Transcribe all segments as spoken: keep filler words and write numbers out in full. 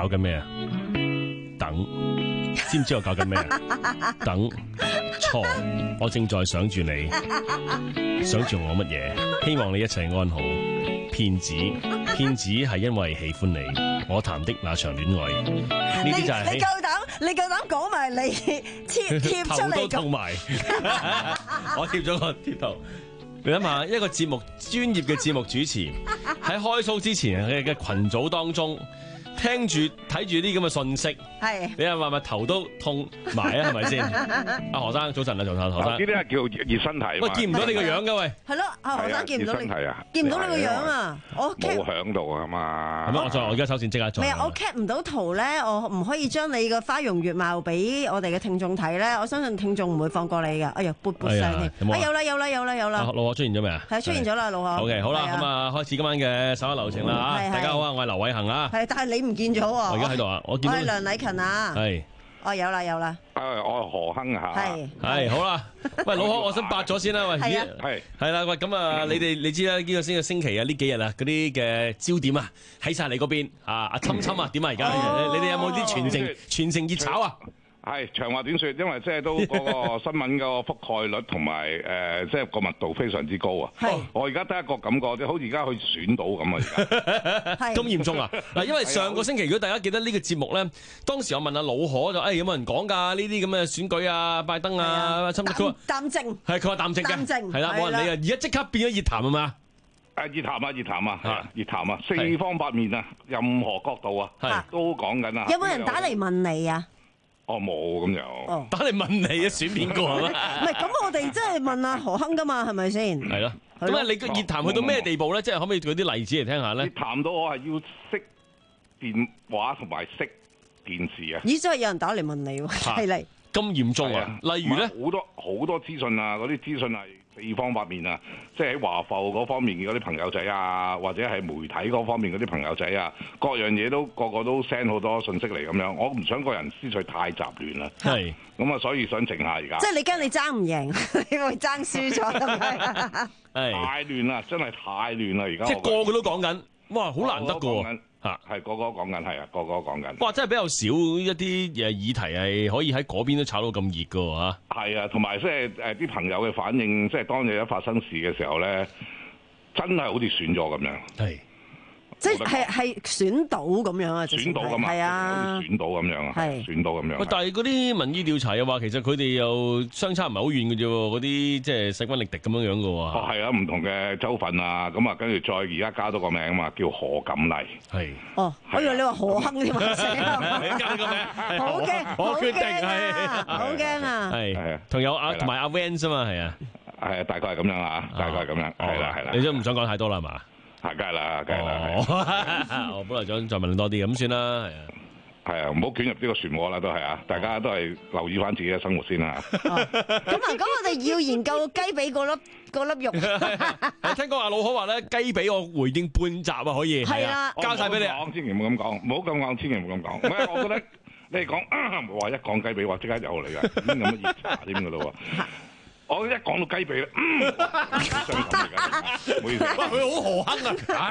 搞緊咩啊？等，知唔知我搞緊咩啊？等，錯，我正在想住你，想住我乜嘢？希望你一切安好。騙子，騙子係因為喜歡你，我談的那場戀愛，呢啲就係你夠膽，你夠膽講埋你貼貼出嚟頭都痛埋，我貼咗個貼圖。你諗下，一個節目專業嘅節目主持喺開 show 之前嘅嘅群組當中，聽住睇住啲咁嘅信息， 係你係咪頭都痛埋啊？係咪先？阿何生早晨啊，早晨，何生。 呢啲係叫熱身體。 喂，見唔到你個樣噶喂。 係咯，阿何生見唔到你， 啊， 見唔到你個樣啊！我冇響度啊嘛。 係咪？我再，我而家首先即刻再。 唔係啊，我 cap 唔到圖咧，我唔可以將你個花容月貌俾我哋嘅聽眾睇咧。我相信聽眾唔會放過你噶。哎呀，噗噗聲添。啊，有啦，有啦，有啦，有啦。 老何出現咗未啊？ 係出現咗啦，老何。 好嘅，好啦，咁啊，開始今晚嘅稍一流程啦嚇。大家好啊，我係劉偉恒啊。 係，但係你唔見咗喎。 我而家喺度啊，我見到。 我係梁禮勤啊。 係。 哦，有啦，有啦。 誒，我係何亨嚇。 係。 係，好啦。喂，老何，我想八咗先啦。喂， 係係。 係啦，喂，咁啊，你哋你知啦，呢個星嘅星期啊，呢幾日啊，嗰啲嘅焦點啊，喺晒你嗰邊啊，阿侵侵啊，點啊而家？你哋有冇啲全城全城熱炒啊？ 係長話短説，因為即係都嗰個新聞個覆蓋率同埋誒，即係個密度非常之高啊！ 係， 我而家得一個感覺，即係好似而家去選到咁啊！而家咁嚴重啊！嗱，因為上個星期如果大家記得呢個節目咧，當時我問阿老何就誒有冇人講㗎呢啲咁嘅選舉啊、拜登啊、侵，佢話淡靜， 係佢話淡靜嘅， 淡靜係啦，冇人理啊！而家即刻變咗熱談係嘛？ 誒熱談啊，熱談啊，係啊，熱談啊，四方八面啊，任何角度啊，都講緊啊！ 有冇人打嚟問你啊？ 哦，冇咁樣， 打嚟問你啊，選邊個係嘛？ 唔係，咁我哋真係問阿何亨噶嘛，係咪先？ 係咯，咁啊，你個熱談去到咩地步咧？即係可唔可以舉啲例子嚟聽下咧？ 熱談到我係要識電話同埋識電視啊！ 咦，真係有人打嚟問你喎，係嚟咁嚴重啊？例如咧， 好多好多資訊啊，嗰啲資訊係四方八面啊，即係喺華埠嗰方面嘅嗰啲朋友仔啊，或者係媒體嗰方面嗰啲朋友仔啊，各樣嘢都個個都 send 好多信息嚟咁樣，我唔想個人思緒太雜亂啦。 係咁啊，所以想靜下而家。 即係你驚你爭唔贏，你會爭輸咗咁樣。 太亂啦，真係太亂啦！而家即係個個都講緊，哇，好難得噶喎。 嚇，係個個講緊，係啊，個個講緊。 哇，真係比較少一啲誒議題係可以喺嗰邊都炒到咁熱噶喎嚇。 係啊，同埋即係誒啲朋友嘅反應，即係當你一發生事嘅時候咧，真係好似選咗咁樣。 係。 即係係選到咁樣啊！ 選到咁啊！ 係啊， 選到咁樣啊！係選到咁樣。 但係嗰啲民意調查又話，其實佢哋又相差唔係好遠嘅啫喎，嗰啲即係勢均力敵咁樣樣嘅喎。 哦，係啊，唔同嘅州份啊，咁啊，跟住再而家加多個名啊嘛，叫何錦麗。 係。 哦，我以為你話何亨添啊！ 你加個名， 好驚， 我決定係，好驚啊！ 係係啊，同有阿同埋阿 Vance 啊嘛，係啊， 係啊，大概係咁樣啊，大概係咁樣，係啦係啦。 你都唔想講太多啦嘛？ 係，梗係啦，梗係啦。 我本來想再問多啲，咁算啦，係啊。 係啊，唔好捲入呢個漩渦啦，都係啊，大家都係留意翻自己嘅生活先啦。 咁啊，咁我哋要研究雞髀嗰粒嗰粒肉。 聽講阿老何話咧，雞髀我回應半集啊，可以。 係啊， 交晒俾你。 講千祈唔好咁講，唔好咁講，千祈唔好咁講。唔係，我覺得你係講話一講雞髀，話即刻有嚟㗎，已經咁嘅熱茶添㗎咯喎。我一講到雞髀咧，嗯，傷感嚟㗎，唔好意思。 哇，佢好何亨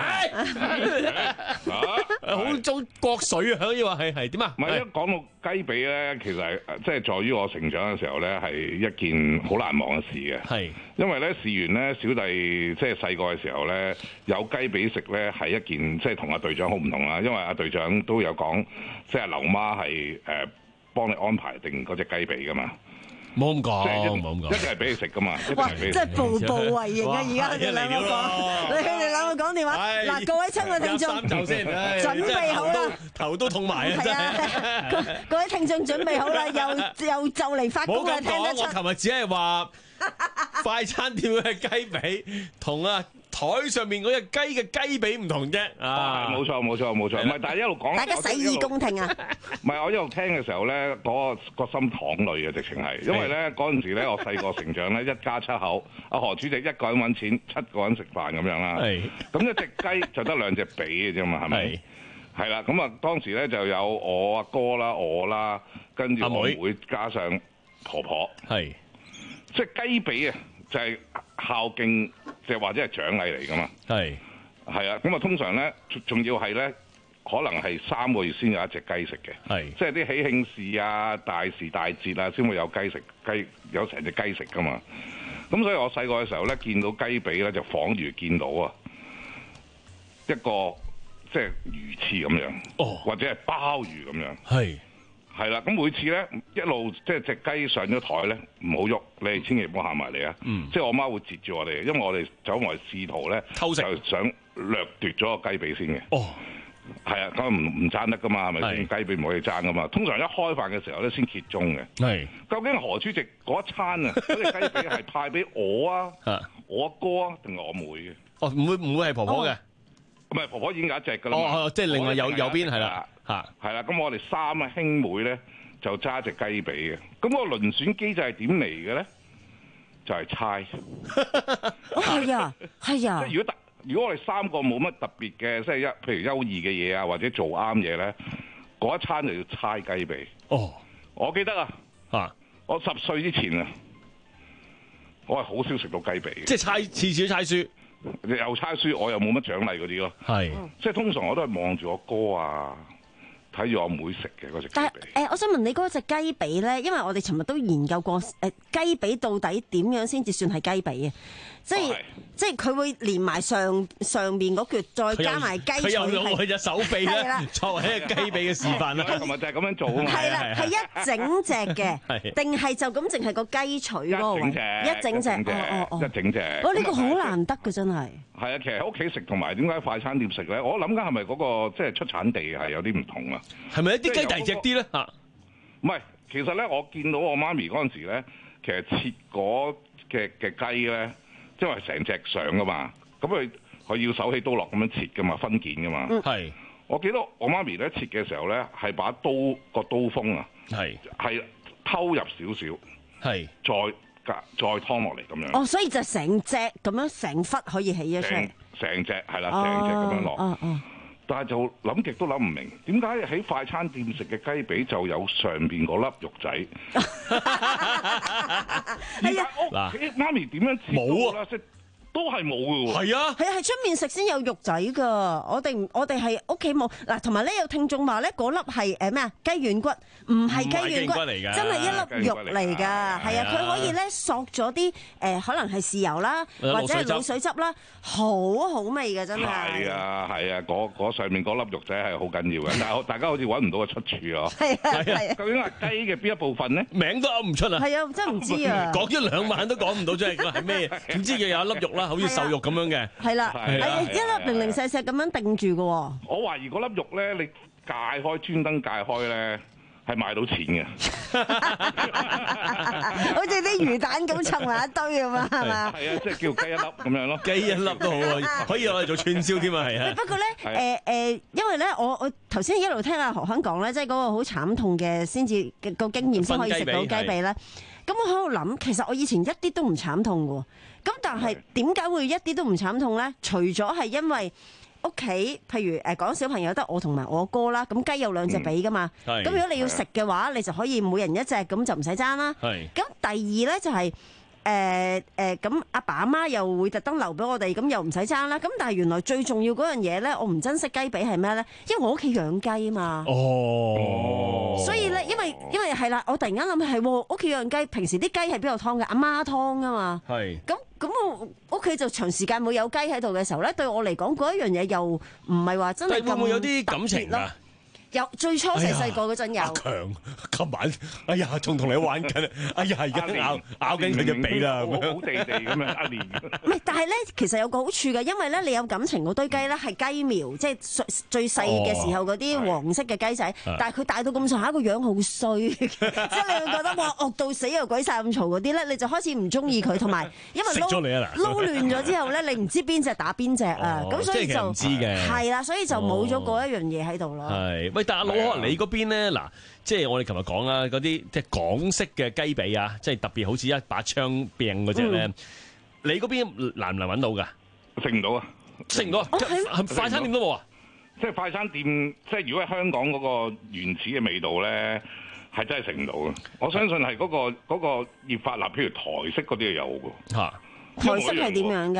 啊！好中國水啊，可以話係係點啊？ 唔係一講到雞髀咧，其實係即係在於我成長嘅時候咧，係一件好難忘嘅事嘅。 係， 因為咧，事緣咧，小弟即係細個嘅時候咧，有雞髀食咧，係一件即係同阿隊長好唔同啦。因為阿隊長都有講，即係劉媽係誒幫你安排定嗰隻雞髀噶嘛。 冇咁講， 冇咁講， 一定係俾你食噶嘛， 哇！真係步步為營啊！而家佢哋兩個講，你哋兩個講電話。嗱，各位親愛聽眾，準備好啦， 頭都痛埋啊！真係， 各位聽眾準備好啦，又又就嚟發工啦，聽得出。 我琴日只係話快餐店嘅雞髀同啊台上面嗰隻雞嘅雞髀唔同啫。 啊，冇錯冇錯冇錯，唔係，但係一路講， 大家洗耳恭聽啊！ 唔係，我一路聽嘅時候咧，嗰個個心淌淚嘅，直情係，因為咧嗰陣時咧，我細個成長咧，一家七口，阿何主席一個人揾錢，七個人食飯咁樣啦。係，咁一隻雞就得兩隻髀嘅啫嘛，係咪？係啦，咁啊當時咧就有我阿哥啦，我啦，跟住我妹加上婆婆，係，即係雞髀啊，就係孝敬，就或者係獎勵嚟噶嘛。係，係啊，咁啊通常咧，仲要係咧。 可能係三個月先有一隻雞食嘅， 係即係啲喜慶事啊、大時大節啊，先會有雞食，雞有成隻雞食噶嘛。咁所以我細個嘅時候咧，見到雞髀咧，就仿如見到啊一個即係魚翅咁樣， 哦， 或者係鮑魚咁樣， 係係啦。咁每次咧一路即係隻雞上咗台咧，唔好喐，你哋千祈唔好行埋嚟啊！ 嗯， 即係我媽會截住我哋，因為我哋走埋試圖咧偷食， 就想掠奪咗個雞髀先嘅。 哦。 係啊，咁唔唔爭得噶嘛，係咪先？雞髀唔可以爭噶嘛。通常一開飯嘅時候咧，先揭盅嘅。係。究竟何主席嗰一餐啊，嗰隻雞髀係派俾我啊，我阿哥啊，定係我妹嘅？ 哦，唔會唔會係婆婆嘅？ 唔係，婆婆已經有一隻噶啦。 哦，即係另外有右邊係啦，嚇。係啦，咁我哋三啊兄妹咧就揸隻雞髀嘅。咁個輪選機制係點嚟嘅咧？就係猜。 哦，係啊，係啊。 即係如果如果我哋三個冇乜特別嘅，即係一譬如優異嘅嘢啊，或者做啱嘢咧，嗰一餐就要猜雞髀。哦，我記得啊，啊，我十歲之前啊，我係好少食到雞髀嘅。 即係猜次次都猜輸， 又猜輸，我又冇乜獎勵嗰啲咯。係，即係通常我都係望住我哥啊，睇住我妹食嘅嗰隻雞髀。 但係誒、呃，我想問你嗰隻雞髀咧，因為我哋尋日都研究過誒、呃、雞髀到底點樣先至算係雞髀啊？即係、哦、即係佢會連埋上上面嗰橛，再加埋雞腿。 佢又用佢隻手臂咧，作為一個雞髀嘅示範啦。 同埋就係咁樣做啊嘛。 係啦，係一整隻嘅，定係就咁淨係個雞腿嗰個位？一整隻，一整隻，哦哦一整隻。 哦，呢個好難得嘅真係。 係啊，其實喺屋企食同埋點解快餐店食咧？我諗緊係咪嗰個即係出產地係有啲唔同啊？ 係咪一啲雞大隻啲咧？嚇， 唔係，其實咧我見到我媽咪嗰陣時咧，其實切嗰嘅嘅雞咧。因為成隻上噶嘛，咁佢佢要手起刀落咁樣切噶嘛，分件噶嘛。係、嗯，我記得我媽咪咧切嘅時候咧，係把刀個刀鋒啊，係係偷入少少，係再隔再劏落嚟咁樣。 哦，所以就成隻咁樣成忽可以起咗出嚟。成隻係啦，成隻咁樣落。 哦哦。但係就諗極都諗唔明，點解喺快餐店食嘅雞髀就有上邊嗰粒肉仔？係啊，屋媽咪點樣切冇啊？都係冇嘅喎。 係啊， 係啊，係出面食先有肉仔㗎。我哋我哋係屋企冇嗱，同埋咧有聽眾話咧嗰粒係誒咩啊雞軟骨，唔係雞軟骨嚟㗎，真係一粒肉嚟㗎。係啊，佢可以咧索咗啲誒，可能係豉油啦，或者係滷水汁啦，好好味㗎，真係。 係啊係啊，嗰嗰上面嗰粒肉仔係好緊要嘅，但係大家好似揾唔到個出處啊。 係啊係啊， 究竟係雞嘅邊一部分咧？ 名都噏唔出啊！ 係啊，真係唔知啊。 講咗兩晚都講唔到出嚟，佢係咩？點知佢有一粒肉啦，好似瘦肉咁樣嘅。係啦，係一粒零零細細咁樣定住嘅。 我懷疑嗰粒肉咧，你界開專登界開咧，係賣到錢嘅。 好似啲魚蛋咁湊埋一堆咁啊，係嘛？ 係啊，即係叫雞一粒咁樣咯。 雞一粒都好啊，可以攞嚟做串燒添啊，係啊。 不過咧，誒誒，因為咧，我我頭先一路聽阿何香講咧，即係嗰個好慘痛嘅，先至個經驗先可以食到雞髀咧。咁我喺度諗，其實我以前一啲都唔慘痛嘅。咁但係點解會一啲都唔慘痛咧？除咗係因為屋企，譬如誒講小朋友得我同埋我哥啦，咁雞有兩隻髀噶嘛。咁、嗯、如果你要食嘅話，你就可以每人一隻，咁就唔使爭啦。咁第二咧就係誒誒，咁阿爸阿媽又會特登留俾我哋，咁又唔使爭啦。咁但係原來最重要嗰樣嘢咧，我唔珍惜雞髀係咩咧？因為我屋企養雞啊嘛。哦。所以咧，因為因為係啦，我突然間諗起係屋企養雞，平時啲雞係邊度劏嘅？阿媽劏啊嘛。係。咁。咁我屋企就長時間冇有雞喺度嘅時候咧，對我嚟講嗰一樣嘢又唔係話真係咁特別咯。會唔會有啲感情啊？有，最初細細個嗰陣有。阿強，今晚哎呀，仲同你玩緊，哎呀，而家咬咬緊佢隻髀啦，咁樣好地地咁樣阿蓮。唔係，但係咧，其實有個好處嘅，因為咧你有感情嗰堆雞咧係雞苗，即係最最細嘅時候嗰啲黃色嘅雞仔，但係佢大到咁上下個樣好衰，即係你會覺得哇惡到死又鬼晒咁嘈嗰啲咧，你就開始唔中意佢，同埋因為撈撈亂咗之後咧，你唔知邊隻打邊隻啊，咁所以就唔知嘅係啦，所以就冇咗嗰一樣嘢喺度咯。係。但係老可能你嗰邊咧，嗱，即係我哋琴日講啦，嗰啲即係港式嘅雞髀啊，即係特別好似一把槍柄嗰隻咧，嗯、你嗰邊難唔難揾到㗎？食唔到啊！食唔到，係快餐店都冇啊！即係快餐店，即係如果喺香港嗰個原始嘅味道咧，係真係食唔到嘅。我相信係嗰、嗰個嗰、嗰個醃法啦，譬如台式嗰啲係有嘅嚇。台式係點樣㗎？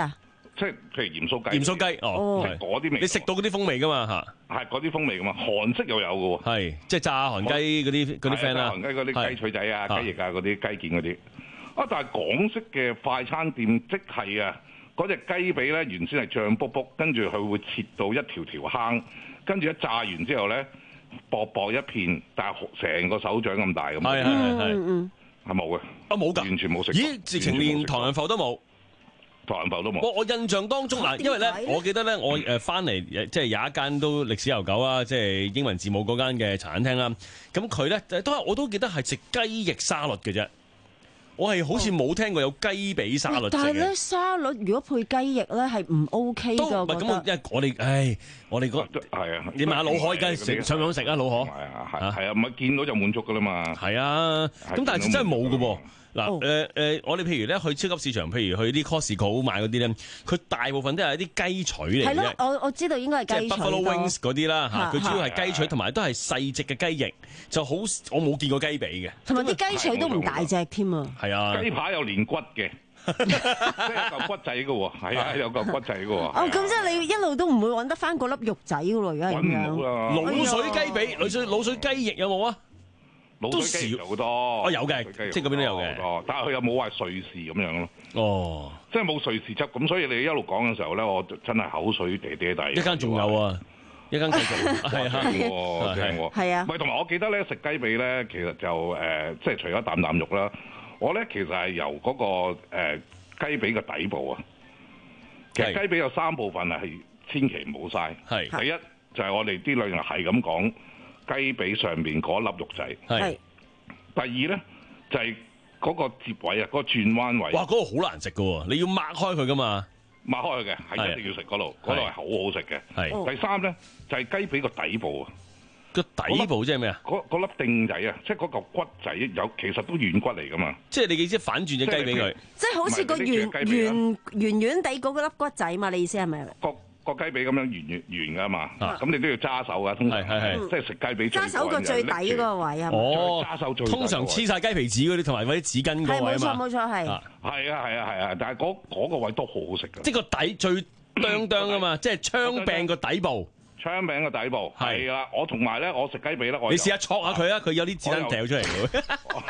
即係譬如鹽酥雞。 鹽酥雞哦， 係嗰啲味。 你食到嗰啲風味噶嘛嚇？ 係嗰啲風味噶嘛，韓式又有嘅喎。 係即係炸韓雞嗰啲嗰啲 friend 啦。 韓雞嗰啲雞腿仔啊、雞翼啊嗰啲雞件嗰啲。啊，但係港式嘅快餐店即係啊，嗰隻雞髀咧原先係醬卜卜，跟住佢會切到一條條坑，跟住一炸完之後咧薄薄一片，但係成個手掌咁大咁。 係係係係。 係冇嘅， 啊冇㗎， 完全冇食。 咦，直情連唐人埠都冇， 唐人埠都冇。 我我印象當中嗱，因為咧，我記得咧，我誒翻嚟即係有一間都歷史悠久啊，即係英文字母嗰間嘅茶餐廳啦。咁佢咧都係我都記得係食雞翼沙律嘅啫。我係好似冇聽過有雞髀沙律。 但係咧，沙律如果配雞翼咧係唔 OK 㗎。 都唔係咁，因為我哋唉，我哋嗰係啊， 你問下老海梗係食想唔想食啊？老海係啊係係啊，唔係見到就滿足㗎啦嘛。 係啊，咁但係真係冇㗎喎。嗱誒誒，我哋譬如咧去超級市場，譬如去啲 Costco 買嗰啲咧，佢大部分都係一啲雞腿嚟嘅。係咯， 我我知道應該係雞腿。 即係 Buffalo Wings 嗰啲啦嚇，佢主要係雞腿，同埋都係細隻嘅雞翼，就好我冇見過雞髀嘅。同埋啲雞腿都唔大隻添啊。係啊， 雞排有連骨嘅，即係有嚿骨仔嘅喎。係啊，有嚿骨仔嘅喎。哦， 咁即係你一路都唔會揾得翻嗰粒肉仔嘅喎，而家咁樣。 揾唔到啦。 滷水雞髀、滷水滷水雞翼有冇啊？ 滷水雞翼好多，哦有嘅，即係嗰邊都有嘅， 但係佢又冇話瑞士咁樣咯。 哦， 即係冇瑞士汁，咁所以你一路講嘅時候咧，我真係口水嗲嗲地。 一間仲有啊，一間繼續係啊， 正喎，係啊。唔係同埋我記得咧食雞髀咧，其實就誒，即係除咗啖啖肉啦，我咧其實係由嗰個誒雞髀嘅底部啊。其實雞髀有三部分係千祈唔好嘥。係第一就係我哋啲女人係咁講。雞髀上邊嗰粒肉仔，係。第二咧就係、是、嗰個接位啊，嗰、那個轉彎位。哇，嗰、那個好難食噶喎，你要擘開佢噶嘛？擘開佢嘅，係一定要食嗰度，嗰度係好好食嘅。係。第三咧就係、是、雞髀個底部啊，個底部即係咩啊？嗰嗰粒釘仔啊，即係嗰嚿骨仔有，其實都軟骨嚟噶嘛。即係你嘅意思反轉隻雞髀佢， 即係好似個圓圓圓圓地嗰粒骨仔嘛？你意思係咪？ 個雞髀咁樣圓圓噶嘛，咁、啊、你都要揸手噶，通常即係食雞髀揸手個最底嗰個位啊， 哦， 揸手最底通常黐晒雞皮紙嗰啲，同埋嗰啲紙巾嗰位啊嘛， 係冇錯冇錯係， 係啊係啊係啊，但係嗰嗰個位都好好食噶， 即係個底最當當啊嘛，即係槍柄個底部。 槍柄嘅底部係啦，我同埋咧，我食雞髀咧，我你試下戳下佢啊，佢有啲子彈掉出嚟嘅，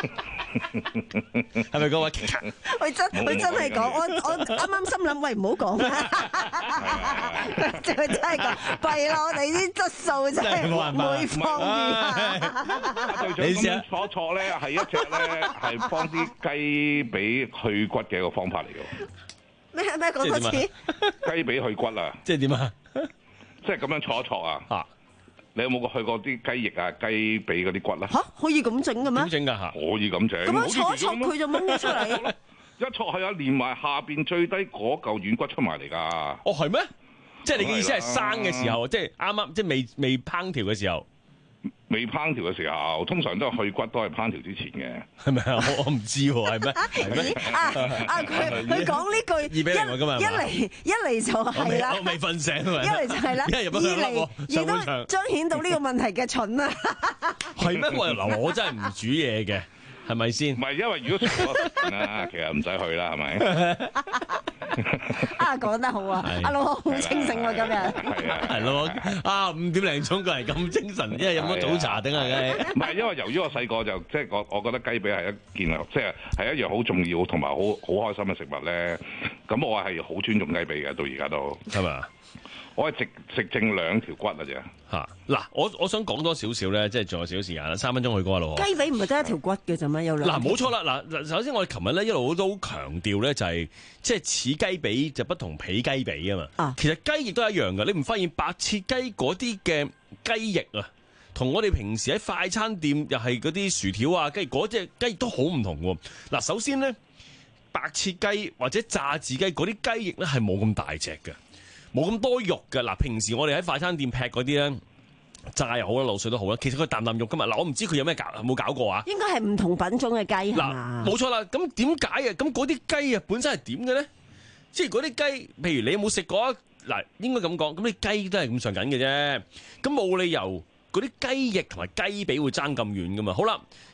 係咪各位？ 佢真佢真係講，我我啱啱心諗，喂唔好講啦，佢真係講，弊啦，我哋啲質素真係每況愈下。 你試下戳戳咧，係一隻咧係幫啲雞髀去骨嘅一個方法嚟嘅。 咩咩講多次？ 雞髀去骨啊！ 即係點啊？ 即係咁樣戳一戳啊！啊你有冇去過啲雞翼啊、雞髀嗰啲骨啦？ 嚇，可以咁整嘅咩？ 點整㗎嚇？ 可以咁整。 咁樣戳一戳佢就掹咗出嚟。 一戳係啊，連埋下邊最低嗰嚿軟骨出埋嚟㗎。 哦，係咩？即係你嘅意思係生嘅時候，即係啱啱即係未未烹調嘅時候。 未烹調嘅時候，通常都係去骨都係烹調之前嘅， 係咪啊？我我唔知喎，係咩？係咩？ 啊啊！佢佢講呢句一嚟一嚟就係啦， 我未瞓醒啊！ 一嚟就係啦，二嚟亦都彰顯到呢個問題嘅蠢啊！ 係咩？我嗱我真係唔煮嘢嘅，係咪先？ 唔係因為如果食咗啊，其實唔使去啦，係咪？ 啊，講得好啊！阿老好清醒喎，今日係啊，係咯啊，五點零鐘過嚟咁精神，因為飲咗早茶定係？ 唔係，因為由於我細個就即係我，我覺得雞髀係一件即係係一樣好重要同埋好好開心嘅食物咧。咁我係好尊重雞髀嘅，到而家都係咪？我係食食剩兩條骨啊啫嚇！ 嗱，我我想講多少少咧，即係仲有少少時間啦，三分鐘去過啦。 雞髀唔係得一條骨嘅啫咩？有兩嗱冇錯啦嗱，首先我哋琴日咧一路都好強調咧，就係即係似雞髀就不同皮雞髀啊嘛。啊，其實雞翼都係一樣嘅，你唔發現白切雞嗰啲嘅雞翼啊，同我哋平時喺快餐店又係嗰啲薯條啊雞嗰隻雞翼都好唔同喎。嗱，首先咧白切雞或者炸子雞嗰啲雞翼咧係冇咁大隻嘅。冇咁多肉嘅嗱，平時我哋喺快餐店劈嗰啲咧，炸又好啦，滷水都好啦，其實佢啖啖肉噶嘛。嗱，我唔知佢有咩搞，有冇搞過啊？ 應該係唔同品種嘅雞嗱， 冇錯啦。咁點解啊？咁嗰啲雞啊，本身係點嘅咧？即係嗰啲雞，譬如你有冇食過啊？嗱，應該咁講，咁啲雞都係咁上緊嘅啫。咁冇理由嗰啲雞翼同埋雞髀會爭咁遠噶嘛？好啦，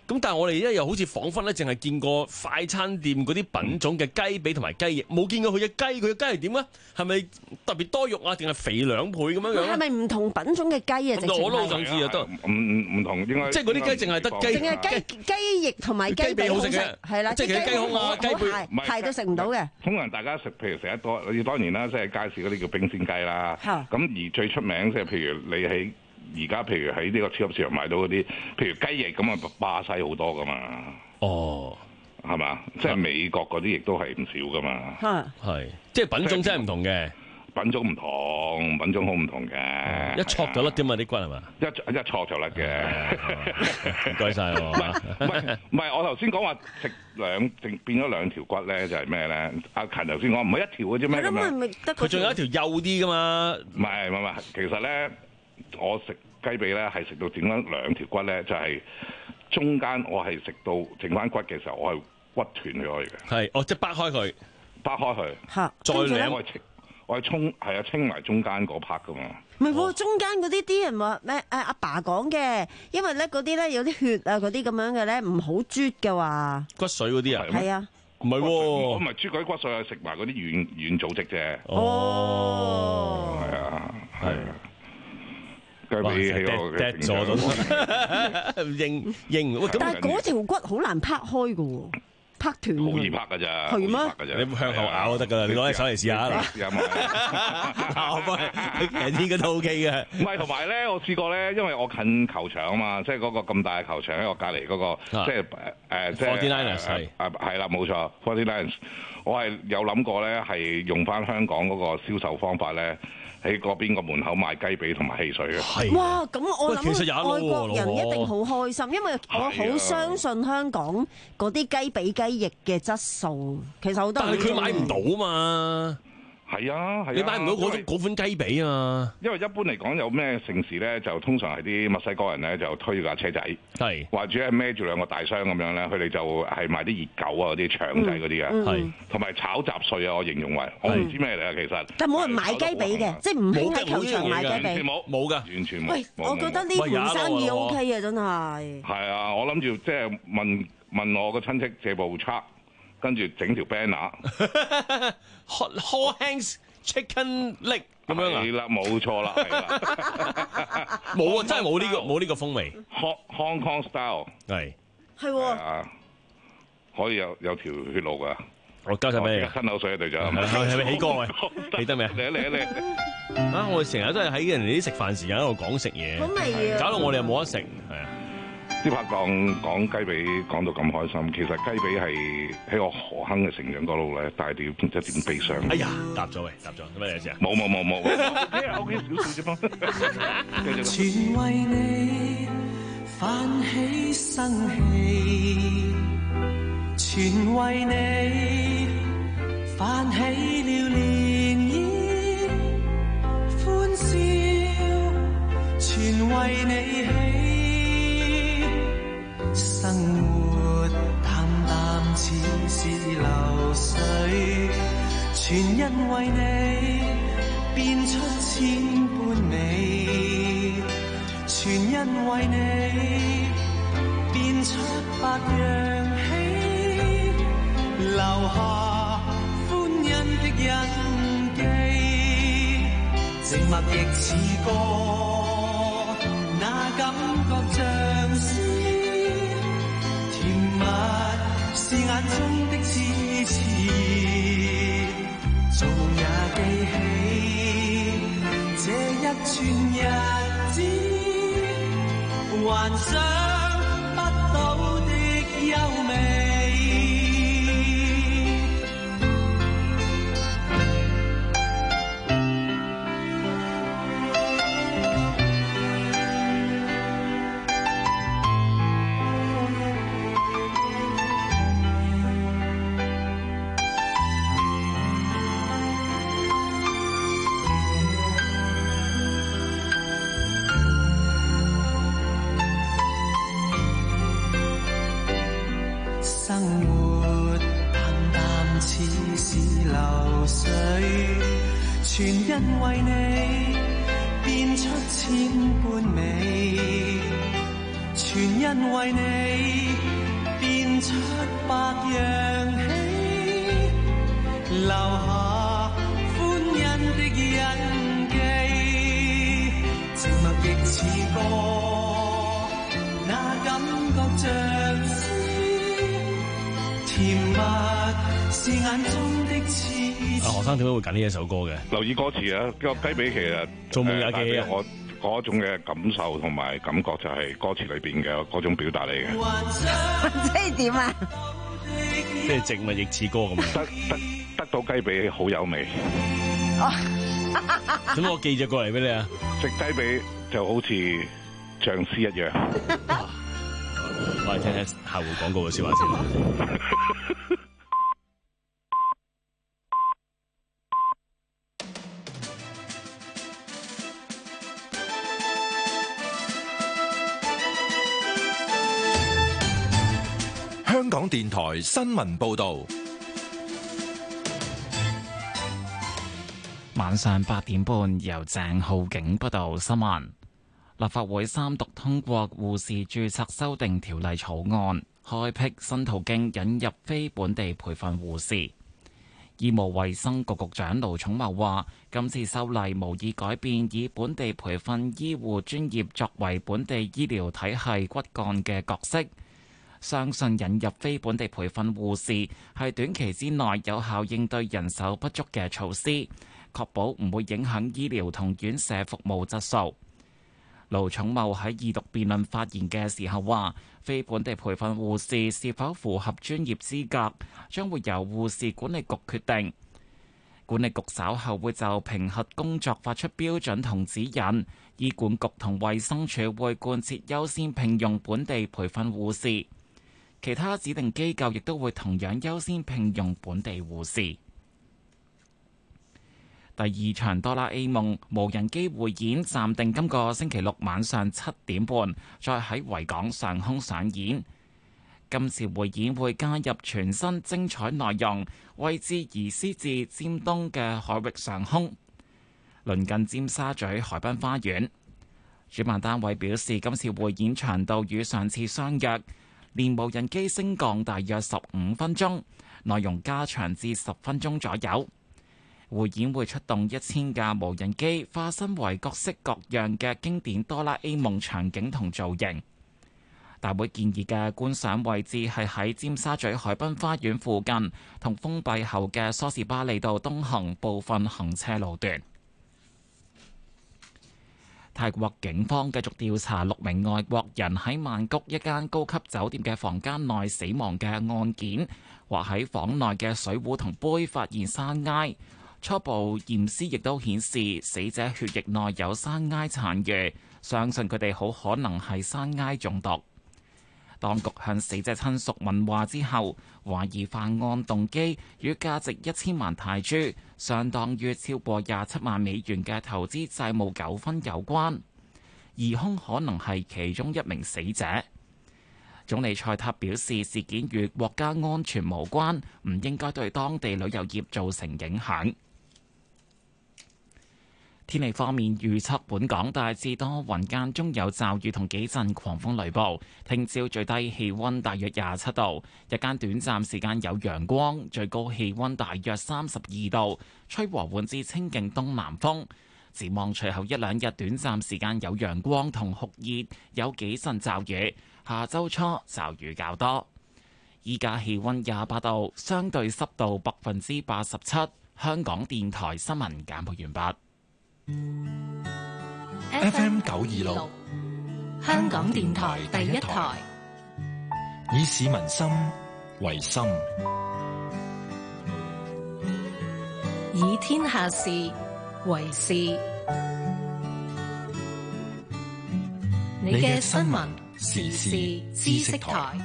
咁但係我哋而家又好似彷彿咧，淨係見過快餐店嗰啲品種嘅雞髀同埋雞翼，冇見過佢嘅雞。佢嘅雞係點咧？係咪特別多肉啊？定係肥兩倍咁樣樣？係咪唔同品種嘅雞啊？ 我都好想知啊，都唔唔唔同，應該即係嗰啲雞淨係得雞， 淨係雞雞翼同埋雞髀好食嘅，係啦， 即係雞胸啊、雞背， 係都食唔到嘅。 通常大家食，譬如食得多，要當然啦，即係街市嗰啲叫冰鮮雞啦。咁而最出名即係譬如你喺而家譬如喺呢個超級市場買到嗰啲，譬如雞翼咁啊，巴西好多噶嘛。 哦，係嘛？即係美國嗰啲亦都係唔少噶嘛。 係，即係品種真係唔同嘅。 品種唔同，品種好唔同嘅。 一戳就甩啲嘛啲骨係嘛？ 一一戳就甩嘅。唔該晒喎。 唔係唔係，我頭先講話食兩變咗兩條骨咧，就係咩咧？阿勤頭先講唔係一條嘅啫咩咁樣？ 佢仲有一條幼啲噶嘛？ 唔係唔係，其實咧，我食雞髀咧係食到整翻兩條骨咧，就係中間我係食到剩翻骨嘅時候，我係屈斷咗佢嘅。 係，哦，即係掰開佢， 掰開佢， 嚇， 再兩。 我係沖係啊，清埋中間嗰 part 噶嘛。 唔係喎，中間嗰啲啲人話咩？誒阿爸講嘅，因為咧嗰啲咧有啲血啊嗰啲咁樣嘅咧唔好啜嘅話。 骨髓嗰啲啊？ 係啊。 唔係喎， 我唔係啜嗰啲骨髓，係食埋嗰啲軟軟組織啫。 哦。 係啊，係啊。雞髀喺個嘅咗咗，認認。 但係嗰條骨好難拍開嘅喎。拍斷好易拍㗎咋， 係咩？ 你向後咬都得㗎啦，你攞隻手嚟試下啦。 試下嘛， 我幫你，其實應該都 OK 嘅。 唔係，同埋咧，我試過咧，因為我近球場啊嘛，即係嗰個咁大嘅球場喺我隔離嗰個，即係誒，即係 Forty Niners 係啊，係啦，冇錯 ，Forty Niners，我係有諗過咧，係用翻香港嗰個銷售方法咧。喺嗰邊個門口賣雞髀同埋汽水嘅， 哇！咁我諗外國人一定好開心，因為我好相信香港嗰啲雞髀雞翼嘅質素，其實好多人。 但係佢買唔到嘛。 係啊，係啊， 你買唔到嗰種嗰款雞髀啊！ 因為一般嚟講有咩盛事咧，就通常係啲墨西哥人咧就推架車仔， 係或者係孭住兩個大箱咁樣咧，佢哋就係賣啲熱狗啊、嗰啲腸仔嗰啲啊，係同埋炒雜碎啊，我形容為我唔知咩嚟啊，其實。 但冇人買雞髀嘅，即係唔興喺球場買雞髀。 冇冇㗎，完全冇。 喂，我覺得呢盤生意 O K 啊，真係。 係啊，我諗住即係問問我個親戚借部 truck。跟住整條 banner，Hot Hands Chicken Leg 咁樣啊？ 係啦，冇錯啦，係啦， 冇啊，真係冇呢個冇呢個風味。 Hong Kong style 係係喎， 可以有有條血路噶。 我交晒俾你。 吞口水啊，隊長。 係咪起歌啊？起得未啊？ 嚟嚟嚟！ 啊！我哋成日都係喺人哋啲食飯時間喺度講食嘢， 好味啊！ 搞到我哋又冇得食，係啊！ 啲拍檔講雞髀講到咁開心，其實雞髀係喺我何亨嘅成長嗰度咧，帶點一點悲傷。 哎呀，答咗喂，答咗，做咩嘢先啊？ 冇冇冇冇，O K 啊 O K 少少啫嘛。 全為你泛起生氣，全為你泛起了漣漪，歡笑，全為你起。生活淡淡似是流水，全因為你變出千般美，全因為你變出百樣喜，留下歡欣的印記，靜默亦似歌，那感覺像詩。是眼中的痴痴，做也記起這一串日子，幻想不到的優美。生活淡淡似是流水，全因為你變出千般美，全全因為你變出百樣喜，留下歡欣的印記。寂寞亦似歌，那感覺像詩，甜蜜是眼中的痴。 阿何生點解會揀呢一首歌嘅？ 留意歌詞啊，個雞髀其實做夢也記啊！ 我嗰種嘅感受同埋感覺就係歌詞裏邊嘅嗰種表達嚟嘅。 即係點啊？ 即係植物亦似歌咁樣。 得得得到雞髀好有味。 咁我寄隻過嚟俾你啊！ 食雞髀就好似像詩一樣。 我哋聽聽客戶廣告嘅笑話先。 香港電台新聞報道， 晚上八點半由鄭浩景報道新聞。立法會三讀通過護士註冊修訂條例草案，開闢新途徑引入非本地培訓護士。醫務衛生局局長盧寵茂話，今次修例無意改變以本地培訓醫護專業作為本地醫療體系骨幹嘅角色。相信引入非本地培訓護士係短期之內有效應對人手不足嘅措施，確保唔會影響醫療同院舍服務質素。盧寵茂喺二讀辯論發言嘅時候話，非本地培訓護士是否符合專業資格，將會由護士管理局決定。管理局稍後會就評核工作發出標準同指引，醫管局同衛生署會貫徹優先聘用本地培訓護士。其他指定機構亦都會同樣優先聘用本地護士。第二場哆啦 A 夢無人機匯演暫定今個星期六晚上七點半，再喺維港上空上演。今次匯演會加入全新精彩內容，位置移師至尖東嘅海域上空，鄰近尖沙咀海濱花園。主辦單位表示，今次匯演長度與上次相若，連無人機升降大約十五分鐘，內容加長至十分鐘左右。匯演會出動一千架無人機，化身為各式各樣嘅經典哆啦 A 夢場景同造型。大會建議嘅觀賞位置係喺尖沙咀海濱花園附近，同封閉後嘅梳士巴利道東行部分行車路段。泰國警方繼續調查六名外國人喺曼谷一間高級酒店嘅房間內死亡嘅案件，或喺房內嘅水壺同杯發現山埃。初步驗屍亦都顯示死者血液內有山埃殘餘，相信佢哋好可能係山埃中毒。當局向死者親屬問話之後，懷疑犯案動機與價值一千萬泰銖，相當於超過廿七萬美元嘅投資債務糾紛有關，疑兇可能係其中一名死者。總理蔡塔表示，事件與國家安全無關，唔應該對當地旅遊業造成影響。天氣方面預測，本港大致多雲間中有驟雨同幾陣狂風雷暴。聽朝最低氣溫大約廿七度，日間短暫時間有陽光，最高氣溫大約三十二度，吹和緩至清勁東南風。展望隨後一兩日短暫時間有陽光同酷熱，有幾陣驟雨。下周初驟雨較多。依家氣溫廿八度，相對濕度百分之八十七。香港電台新聞簡報完畢。 F M 九二六， 香港電台第一台， 以市民心為心， 以天下事為事。你嘅新聞時事知識台，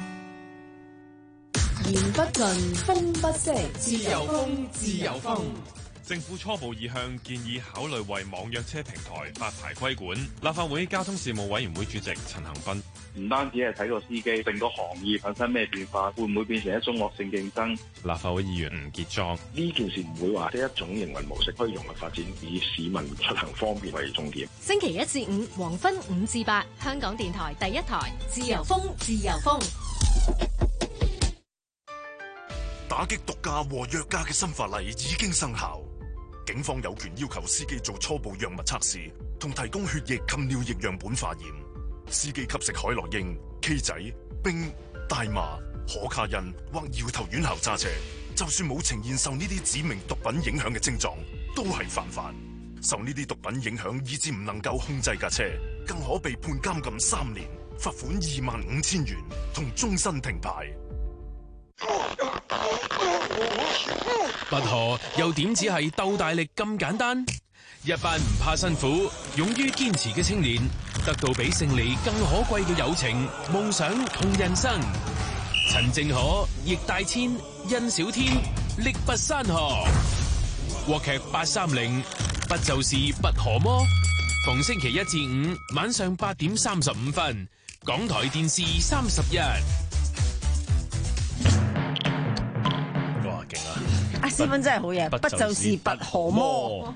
言不盡，風不息， 自由風，自由風。政府初步意向建議考慮為網約車平台發牌規管。立法會交通事務委員會主席陳恒鑌。 唔單止係睇個司機，成個行業產生咩變化，會唔會變成一種惡性競爭？ 立法會議員吳傑莊， 呢件事唔會話即係一種營運模式可以融合發展，以市民出行方便為重點。 星期一至五黃昏五至八，香港電台第一台，自由風，自由風。 打擊毒駕和藥駕嘅新法例已經生效，警方有權要求司機做初步藥物測試，同提供血液及尿液樣本化驗。司機吸食海洛因、K 仔、冰、大麻、可卡因或搖頭丸後揸車，就算冇呈現受呢啲指明毒品影響嘅症狀，都係犯法。受呢啲毒品影響以致唔能夠控制架車，更可被判監禁三年、罰款二萬五千元同終身停牌。 拔河又點止係鬥大力咁簡單？一班唔怕辛苦、勇於堅持嘅青年，得到比勝利更可貴嘅友情、夢想同人生。陳正可、易大千、殷小天力拔山河。國劇八三零，不就是拔河麼？逢星期一至五晚上八點三十五分，港台電視三十一。 哇，勁啊！ 阿思芬真係好嘢，不就是拔河麼？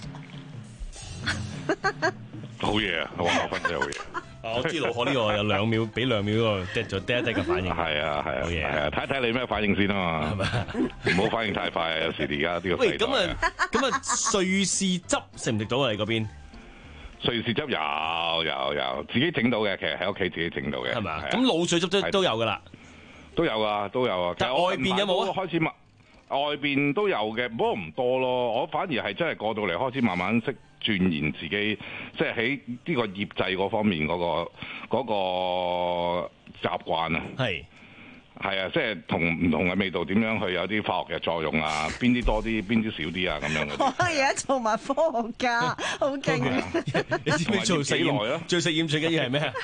好嘢啊！黃學芬真係好嘢。 啊，我知老何呢個有兩秒，俾兩秒嗰個即係做嗲嗲嘅反應。 係啊係啊， 好嘢係啊，睇睇你咩反應先啊嘛，唔好反應太快啊！有時而家呢個喂，咁啊咁啊，瑞士汁食唔食到啊？你嗰邊？ 瑞士汁有有有，自己整到嘅，其實喺屋企自己整到嘅， 係咪啊？咁鹵水汁都都有噶啦， 都有啊，都有啊。 但外邊有冇啊？ 開始慢，外邊都有嘅，不過唔多咯。我反而係真係過到嚟開始慢慢識鑽研自己，即係喺呢個醃製嗰方面嗰個嗰個習慣啊。係。係啊，即係同唔同嘅味道點樣去有啲化學嘅作用啊？邊啲多啲，邊啲少啲啊？咁樣嘅。 我而家做埋科學家，好勁啊！ 你知唔知做實驗？做實驗最緊要係咩啊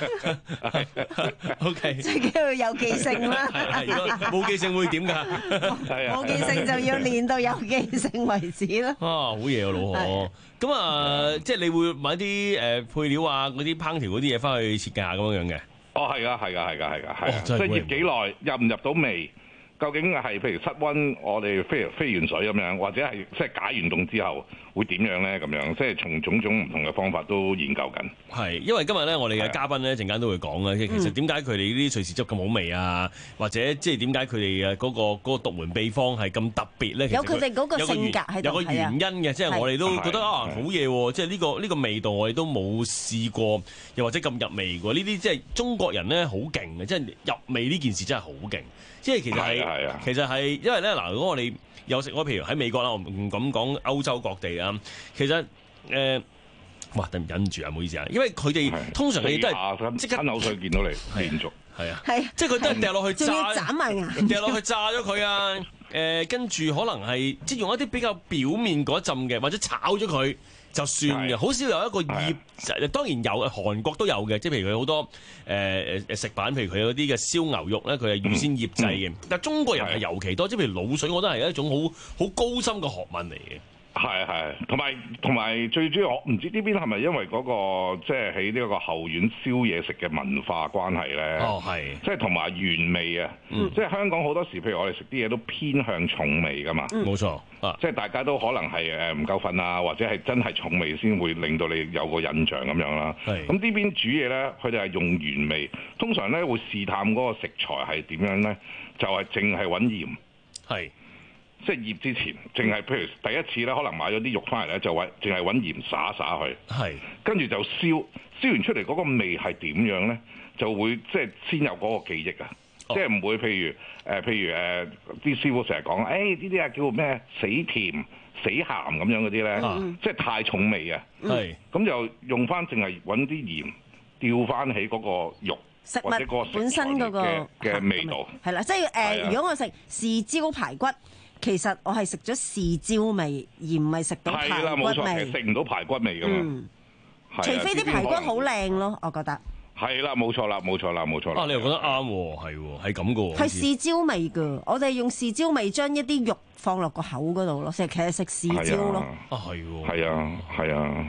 ？O K。 最緊要有記性啦。 係係，冇記性會點㗎？ 冇記性就要練到有記性為止啦。 啊，好嘢啊，老何！咁啊，即係你會買啲誒配料啊，嗰啲烹調嗰啲嘢翻去設計下咁樣樣嘅。 哦，係噶，係噶，係噶，係噶，係啊！即係醃幾耐，入唔入到味？究竟係譬如室溫，我哋飛飛完水咁樣，或者係即係解完凍之後會點樣咧？咁樣即係從種種唔同嘅方法都研究緊。 係，因為今日咧，我哋嘅嘉賓咧，陣間都會講咧，其實點解佢哋呢啲瑞士汁咁好味啊？或者即係點解佢哋嘅嗰個嗰個獨門秘方係咁特別咧？ 有佢哋嗰個性格喺度， 有個原因嘅，即係我哋都覺得啊，好嘢喎！即係呢個呢個味道我哋都冇試過，又或者咁入味喎。呢啲即係中國人咧好勁嘅，即係入味呢件事真係好勁。即係其實係，其實係因為咧嗱，如果我哋有食，我譬如喺美國啦，我唔敢講歐洲各地啊。其實誒、呃，哇，忍唔住啊，唔好意思啊，因為佢哋通常你都係即刻吞口水見到你，連續係啊，係，即係佢都係掉落去炸， 仲要斬埋牙， 掉落去炸咗佢啊。誒、呃，跟住可能係即係用一啲比較表面嗰陣嘅，或者炒咗佢就算嘅，好少有一個醃。當然有，韓國都有嘅，即係譬如佢好多誒誒誒食品，譬如佢有啲嘅燒牛肉咧，佢係預先醃製嘅。嗯嗯、但係中國人係尤其多，即係譬如鹵水，我覺得係一種好好高深嘅學問嚟嘅。 係係，同埋同埋最主要，我唔知呢邊係咪因為嗰、那個即係喺呢個後院燒嘢食嘅文化關係咧？ 哦，係， 即係同埋原味啊！嗯、即係香港好多時，譬如我哋食啲嘢都偏向重味噶嘛。冇、嗯、錯，啊，即係大家都可能係誒唔夠瞓啊，或者係真係重味先會令到你有個印象咁樣啦。係，咁呢邊煮嘢咧，佢哋係用原味，通常咧會試探嗰個食材係點樣咧，就係淨係揾鹽。係。即係醃之前，淨係譬如第一次咧，可能買咗啲肉翻嚟咧，就揾淨係揾鹽灑灑佢，係跟住就燒，燒完出嚟嗰個味係點樣咧？就會即係先有嗰個記憶啊！哦、即係唔會譬如誒、呃，譬如誒啲、呃、師傅成日講，誒呢啲啊叫咩死甜死鹹咁樣嗰啲咧，嗯、即係太重味啊！係咁、嗯、就用翻淨係揾啲鹽調翻起嗰個肉。 食物本身嗰個嘅味道係啦，即係誒、呃，如果我食豉椒排骨，其實我係食咗豉椒味，而唔係食到排骨味。係啦，冇錯，食唔到排骨味噶嘛。嗯、除非啲排骨好靚咯，我覺得。係啦，冇錯啦，冇錯啦，冇錯啦。 啊，你又覺得啱喎？係喎，係咁噶喎。 係豉椒味噶，我哋用豉椒味將一啲肉放落個口嗰度咯，成日其實食豉椒咯。 啊，係喎。 係啊，係啊。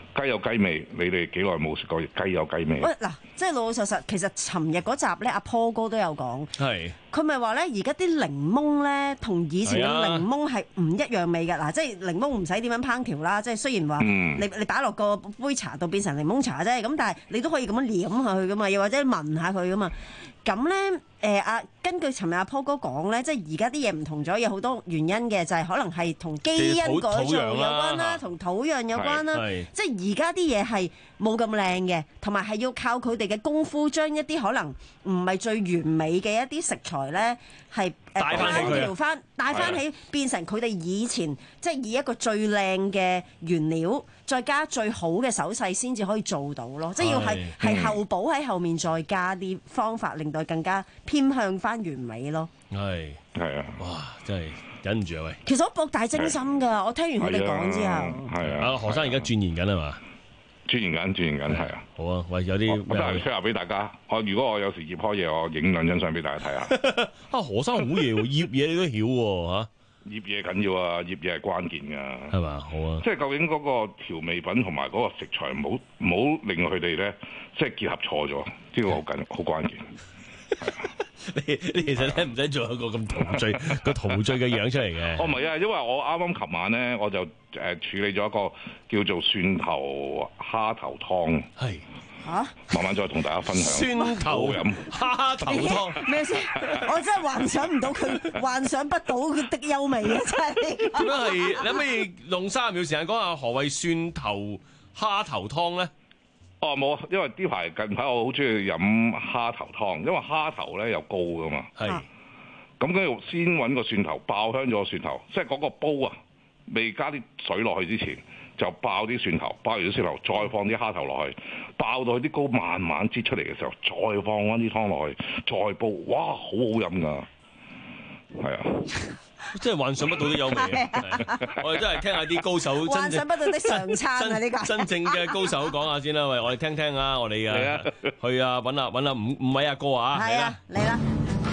雞有雞味，你哋幾耐冇食過雞有雞味？ 喂，嗱，即係老老實實，其實尋日嗰集咧，阿 Paul 哥都有講， 係佢咪話咧，而家啲檸檬咧，同以前嘅檸檬係唔一樣味嘅。嗱，即係檸檬唔使點樣烹調啦，即係雖然話你你擺落個杯茶度變成檸檬茶啫，咁但係你都可以咁樣舐下去噶嘛，又或者聞下佢噶嘛。咁咧，誒啊，根據尋日阿 Paul 哥講咧，即係而家啲嘢唔同咗，有好多原因嘅，就係可能係同基因改造有關啦，同土壤有關啦。即係而家啲嘢係冇咁靚嘅，同埋係要靠佢哋嘅功夫，將一啲可能唔係最完美嘅一啲食材咧，係誒烹調翻，帶翻起變成佢哋以前即係以一個最靚嘅原料，再加最好嘅手勢先至可以做到咯。即係要係係後補喺後面再加啲方法，令到更加偏向翻完美咯。 係係啊！哇，真係忍唔住啊！喂， 其實我博大精深㗎，我聽完佢哋講之後， 係啊， 阿何生而家鑽研緊係嘛？ 鑽研緊，鑽研緊係啊！ 好啊，喂，有啲我得閒 share 俾大家。我如果我有時醃開嘢，我影兩張相俾大家睇下。 啊，何生好嘢喎，醃嘢你都曉喎嚇。 醃嘢緊要啊，醃嘢係關鍵㗎。 係嘛？好啊。 即係究竟嗰個調味品同埋嗰個食材，唔好唔好令佢哋咧，即係結合錯咗，呢個好緊好關鍵。 你你其實咧唔使做一個咁陶醉個陶醉嘅樣出嚟嘅。 哦，唔係啊，因為我啱啱琴晚咧，我就誒處理咗一個叫做蒜頭蝦頭湯。 係嚇， 慢慢再同大家分享。 蒜頭飲蝦頭湯咩先？我真係幻想唔到佢，幻想不到佢的優美啊！真係。 點樣係？你可唔可以用三十秒時間講下何謂蒜頭蝦頭湯咧？ 哦，冇，因為呢排近排我好中意飲蝦頭湯，因為蝦頭咧又高噶嘛。 係。 咁跟住先揾個蒜頭，爆香咗個蒜頭，即係嗰個煲啊，未加啲水落去之前，就爆啲蒜頭，爆完啲蒜頭，再放啲蝦頭落去，爆到啲膏慢慢擠出嚟嘅時候，再放翻啲湯落去，再煲，哇，好好飲噶，係啊。 真係幻想不到啲優美啊！我哋真係聽下啲高手， 幻想不到的常餐啊！呢個真正嘅高手講下先啦，喂，我哋聽聽啊，我哋嘅去啊，揾下揾下五五位阿哥啊， 係啊，嚟啦！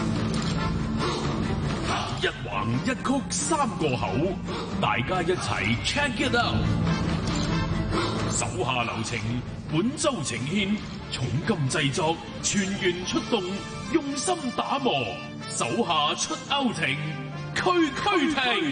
一橫一曲三個口，大家一齊 check it out。手下留情，本周呈獻，重金製作，全員出動，用心打磨，手下出歐庭。區區停，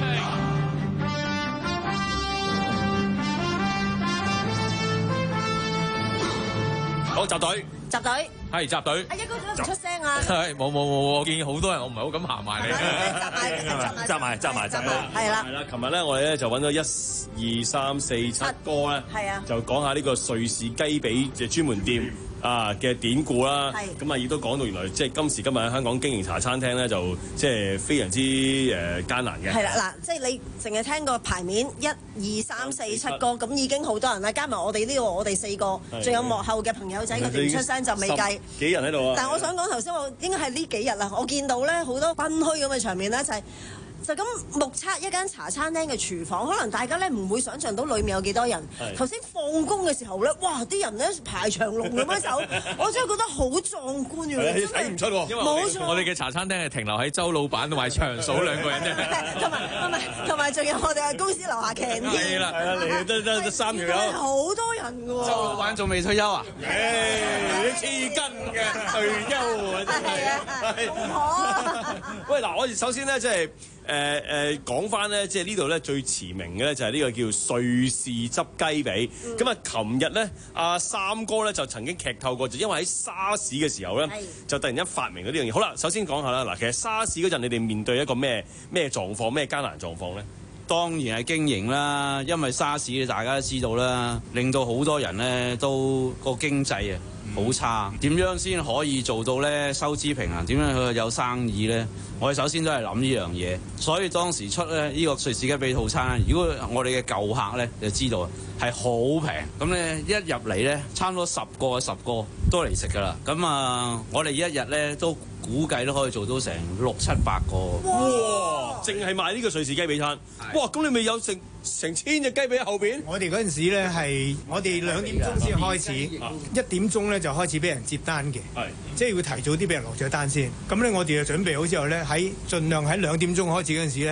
好集隊， 集隊， 係集隊。 阿一哥做乜唔出聲啊？ 係冇冇冇，我見好多人，我唔係好敢行埋嚟。 集埋， 集埋，集埋， 係啦。 係啦，琴日咧，我哋咧就揾咗一二三四七哥咧， 係啊， 就講下呢個瑞士雞髀嘅專門店啊嘅典故啦，咁啊亦都講到原來即係今時今日喺香港經營茶餐廳咧，就即係非常之誒艱難嘅。 係啦，嗱，即係你淨係聽個牌面一二三四七個，咁已經好多人啦，加埋我哋呢度，我哋四個，仲有幕後嘅朋友仔，佢哋唔出聲就未計幾人喺度啊！ 但係我想講頭先，我應該係呢幾日啦，我見到咧好多賓虛咁嘅場面咧，就係、是。就咁目測一間茶餐廳嘅廚房，可能大家咧唔會想像到裡面有幾多人。頭先放工嘅時候咧，哇！啲人咧排長龍咁樣走，我真係覺得好壯觀嘅。 睇唔出喎，因為冇錯，我哋嘅茶餐廳係停留喺周老闆同埋長嫂兩個人啫。 同埋同埋同埋，仲有我哋嘅公司樓下劇添。 係啦，係啦，嚟得得得三條友。 好多人㗎喎。 周老闆仲未退休啊？誒，啲黐筋嘅退休啊，真係。 公婆。 喂，嗱，我哋首先咧即係。誒誒講翻咧，即係呢度咧最馳名嘅咧就係呢個叫瑞士汁雞髀。咁啊、嗯，琴日咧阿三哥咧就曾經劇透過，就因為喺沙士嘅時候咧，就突然間發明咗呢樣嘢。好啦，首先講下啦，嗱，其實沙士嗰陣你哋面對一個咩咩狀況，咩艱難狀況咧？ 當然係經營啦，因為沙士大家都知道啦，令到好多人咧都個經濟啊好差。點樣先可以做到咧收支平衡？點樣去有生意咧？我哋首先都係諗呢樣嘢，所以當時出咧呢個瑞士雞髀套餐，如果我哋嘅舊客咧就知道係好平，咁咧一入嚟咧差唔多十個十個都嚟食㗎啦。咁啊，我哋一日咧都估計都可以做到成六七百個。 哇！淨係賣呢個瑞士雞髀餐，哇！咁你咪有成成千隻雞髀喺後邊？ 我哋嗰陣時咧係我哋兩點鐘先開始，一點鐘咧就開始俾人接單嘅，即係要提早啲俾人落咗單先。咁咧我哋就準備好之後咧，喺盡量喺兩點鐘開始嗰陣時咧，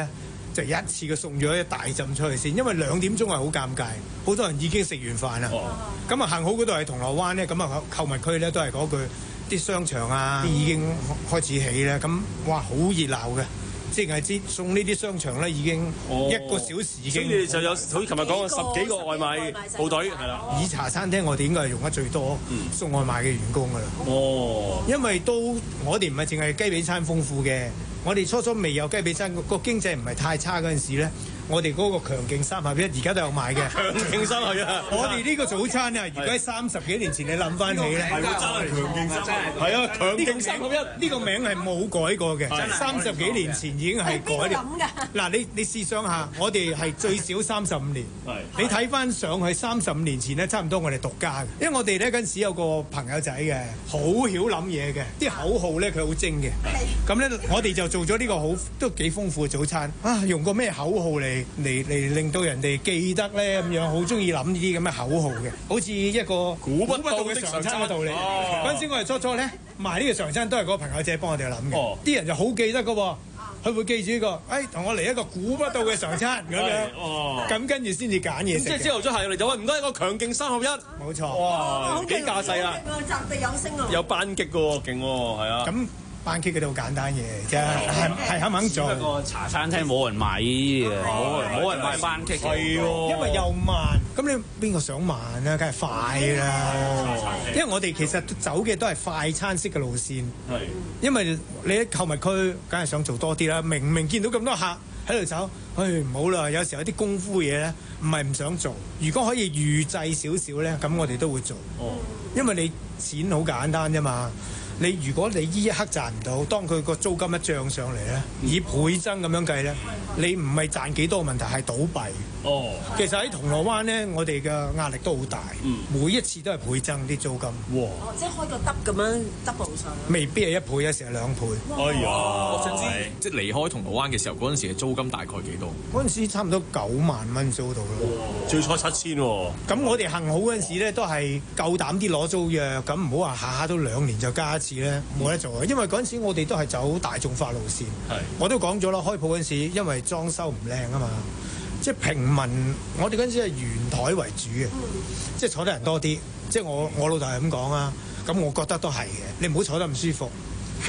就一次嘅送咗一大浸出去先，因為兩點鐘係好尷尬，好多人已經食完飯啦。咁啊、哦，幸好嗰度係銅鑼灣咧，咁啊購物區咧都係嗰句啲商場啊已經開始起咧，咁哇好熱鬧嘅。即係知送呢啲商場咧，已經一個小時已經。 所以你哋就有好似琴日講嘅十幾個外賣部隊係啦。 以茶餐廳我哋應該係用得最多送外賣嘅員工㗎啦。哦，因為都我哋唔係淨係雞髀餐豐富嘅，我哋初初未有雞髀餐，個經濟唔係太差嗰陣時咧，我哋嗰個強勁三合一而家都有賣嘅。 強勁三合一， 我哋呢個早餐啊，如果喺三十幾年前你諗翻起咧， 係真係強勁三合一。係啊，強勁三合一呢個名係冇改過嘅，三十幾年前已經係改嘅。嗱，你你試想下，我哋係最少三十五年。你睇翻上去三十五年前咧，差唔多我哋獨家嘅，因為我哋咧嗰陣時有個朋友仔嘅，好曉諗嘢嘅，啲口號咧佢好精嘅。咁咧我哋就做咗呢個好都幾豐富嘅早餐啊！用個咩口號嚟嚟嚟令到人哋記得咧咁樣，好中意諗呢啲咁嘅口號嘅，好似一個估不到嘅常餐嘅道理。嗰陣時我哋初初咧賣呢個常餐都係嗰個朋友仔幫我哋諗嘅，啲、哦、人就好記得㗎喎。佢會記住呢、這個，誒、哎、同我嚟一個估不到嘅常餐咁樣，哦，咁跟住先至揀嘢食。 即係朝頭早係嚟就話唔該一個強勁三合一， 冇錯。 哇，幾架勢啊！ 擲地有聲啊！ 有班擊嘅喎，勁喎，係啊。 咁班戟嗰啲好簡單嘢啫，係係肯唔肯做？ 不過茶餐廳冇人買呢啲嘅，冇人冇人買班戟嘅， 係喎，因為又慢。咁你邊個想慢啊？梗係快啦。因為我哋其實走嘅都係快餐式嘅路線。係。因為你喺購物區，梗係想做多啲啦。明明見到咁多客喺度走，唉唔好啦。有時候有啲功夫嘢咧，唔係唔想做。如果可以預製少少咧，咁我哋都會做。哦。因為你錢好簡單啫嘛。你如果你依一刻賺唔到，當佢個租金一漲上嚟咧，以倍增咁樣計咧，你唔係賺幾多問題，係倒閉。哦，其實喺銅鑼灣咧，我哋嘅壓力都好大，嗯、每一次都係倍增啲租金。哇！ 哦，即係開個得咁樣 double 上。 未必係一倍，有時係兩倍。 哎呀！我想知，即係離開銅鑼灣嘅時候，嗰陣時嘅租金大概幾多？ 嗰陣時差唔多九萬蚊租到咯。 最初七千喎。咁我哋幸好嗰陣時咧，都係夠膽啲攞租約，咁唔好話下下都兩年就加一次咧，冇得做啊！因為嗰陣時我哋都係走大眾化路線。係。我都講咗啦，開鋪嗰陣時，因為裝修唔靚啊嘛。即係平民，我哋嗰陣時係圓台為主嘅，嗯、即係坐得人多啲。即係我我老豆係咁講啊，咁我覺得都係嘅。你唔好坐得咁舒服。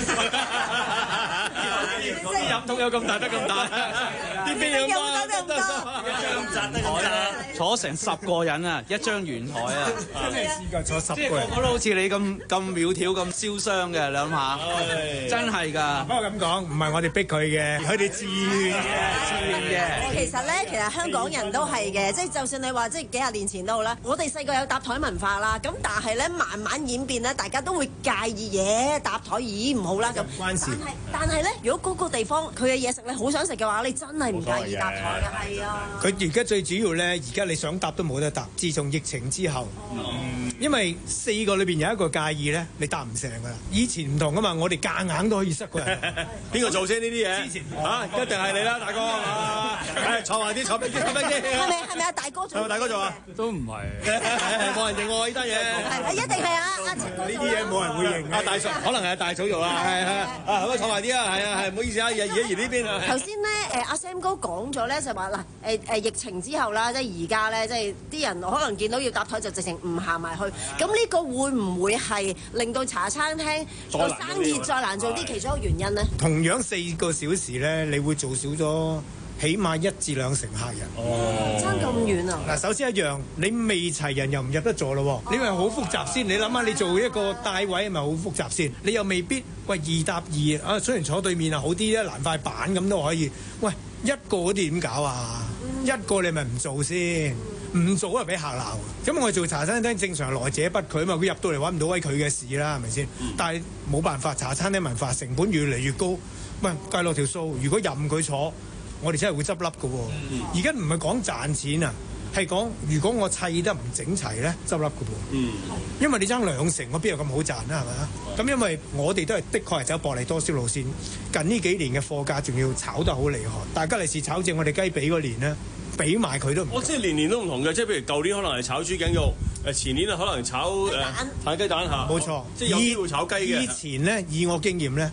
啲飲筒有咁大得咁大，啲邊有咁得咁多？一張窄得咁窄， 坐成十個人啊，一張圓台啊， 真係試過坐十個人。 我都好似你咁咁苗條咁燒傷嘅，你諗下，真係㗎。 不過咁講，唔係我哋逼佢嘅，佢哋自願嘅，自願嘅。 其實咧，其實香港人都係嘅，即係就算你話即係幾廿年前都好啦，我哋細個有搭台文化啦，咁但係咧慢慢演變咧，大家都會介意嘢搭台，咦唔好啦咁。 關事。 但係但係咧，如果嗰個地方佢嘅嘢食你好想食嘅話，你真係唔介意搭台嘅，係啊。 佢而家最主要咧，而家你想搭都冇得搭。自從疫情之後，嗯、因為四個裏邊有一個介意咧，你搭唔成噶啦。以前唔同噶嘛，我哋夾硬都可以塞個人。 邊個做先呢啲嘢？ 之前嚇、啊，一定係你啦，大哥。係坐埋啲，坐飛機，坐飛機。 係咪係咪啊？大哥做？ 係咪大哥做啊？ 都唔係。 冇人認我呢單嘢。 係一定係啊！阿陳哥做。 呢啲嘢冇人會認。 阿大嫂可能係大嫂做啊。係係啊，咁啊坐埋啲啊，係啊係，唔好意思啊，而而而呢邊啊。 頭先咧，誒阿 Sam 哥講咗咧，就話嗱，誒誒疫情之後啦，即係而家咧，即係啲人可能見到要搭台就直情唔行埋去。咁呢個會唔會係令到茶餐廳個生意再難做啲其中一個原因咧？ 同樣四個小時咧，你會做少咗起碼一至兩成客人。 哦，差咁遠啊！ 嗱，首先一樣，你未齊人又唔入得座咯。你咪好複雜先。你諗下，你做一個帶位係咪好複雜先？你又未必喂二搭二啊，雖然坐對面啊好啲啊，攔塊板咁都可以。喂，一個嗰啲點搞啊？嗯、一個你咪唔做先。唔做啊，俾客鬧。咁我哋做茶餐廳正常來者不拒啊嘛，佢入到嚟揾唔到威佢嘅事啦，係咪先？嗯、但係冇辦法，茶餐廳文化成本越嚟越高。喂，計落條數，如果任佢坐，我哋真係會執笠㗎喎。而家唔係講賺錢啊，係講如果我砌得唔整齊咧，執笠㗎喎。嗯，因為你爭兩成，我邊有咁好賺啦，係咪啊？咁、嗯、因為我哋都係的確係走薄利多銷路線。近呢幾年嘅貨價仲要炒得好厲害，大吉利是炒正我哋雞髀嗰年咧。俾埋佢都唔， 我即係年年都唔同嘅，即係譬如舊年可能係炒豬頸肉，誒前年啊可能炒誒炒雞蛋嚇， 冇錯， 即係有機會炒雞嘅。 以前咧，以我經驗咧，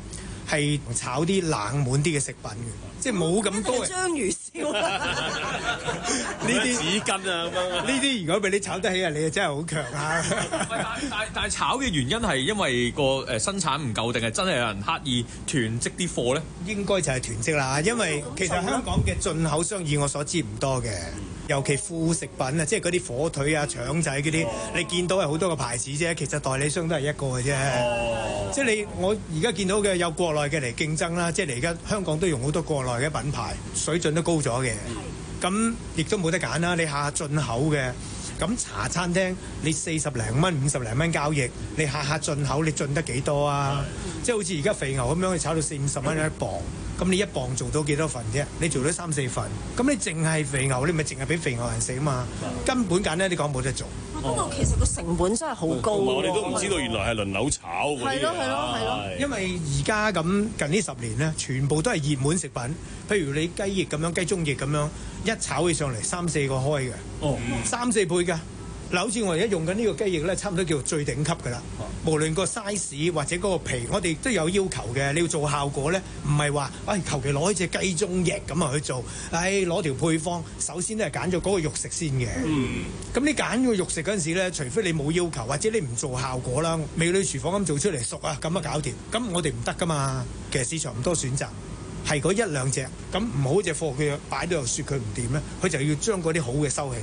係炒啲冷門啲嘅食品嘅，即係冇咁多嘅章魚燒呢啲紙巾啊咁樣。 呢啲如果俾你炒得起啊，你就真係好強啊！ 但但但係炒嘅原因係因為個誒生產唔夠，定係真係有人刻意囤積啲貨咧？ 應該就係囤積啦，因為其實香港嘅進口商以我所知唔多嘅。尤其副食品啊，即係嗰啲火腿啊、腸仔嗰啲，哦、你見到係好多個牌子啫，其實代理商都係一個嘅啫。哦、即係你我而家見到嘅有國內嘅嚟競爭啦，即係你而家香港都用好多國內嘅品牌，水準都高咗嘅。咁亦都冇得揀啦，你下下進口嘅。咁茶餐廳你四十零蚊、五十零蚊交易，你下下進口，你進得幾多啊？即係好似而家肥牛咁樣，你炒到四五十蚊一磅，咁你一磅做到幾多份啫？你做到三四份，咁你淨係肥牛，你咪淨係俾肥牛人食啊嘛？根本簡單啲講冇得做。 嗰個其實個成本真係好高喎。 我哋都唔知道原來係輪流炒嗰啲。 係咯係咯係咯。 因為而家咁近呢十年咧，全部都係熱門食品，譬如你雞翼咁樣、雞中翼咁樣，一炒起上嚟三四個開嘅，哦，三四倍㗎。嗱，好似我而家用緊呢個雞翼咧，差唔多叫做最頂級㗎啦。無論個 size 或者嗰個皮，我哋都有要求嘅。你要做效果咧，唔係話，唉，求其攞一隻雞中翼咁啊去做。唉，攞條配方，首先都係揀咗嗰個肉食先嘅。嗯。咁你揀個肉食嗰陣時咧，除非你冇要求，或者你唔做效果啦，美女廚房咁做出嚟熟啊，咁啊搞掂。咁我哋唔得㗎嘛。其實市場唔多選擇，係嗰一兩隻。咁唔好隻貨佢擺到又説佢唔掂咧，佢就要將嗰啲好嘅收起。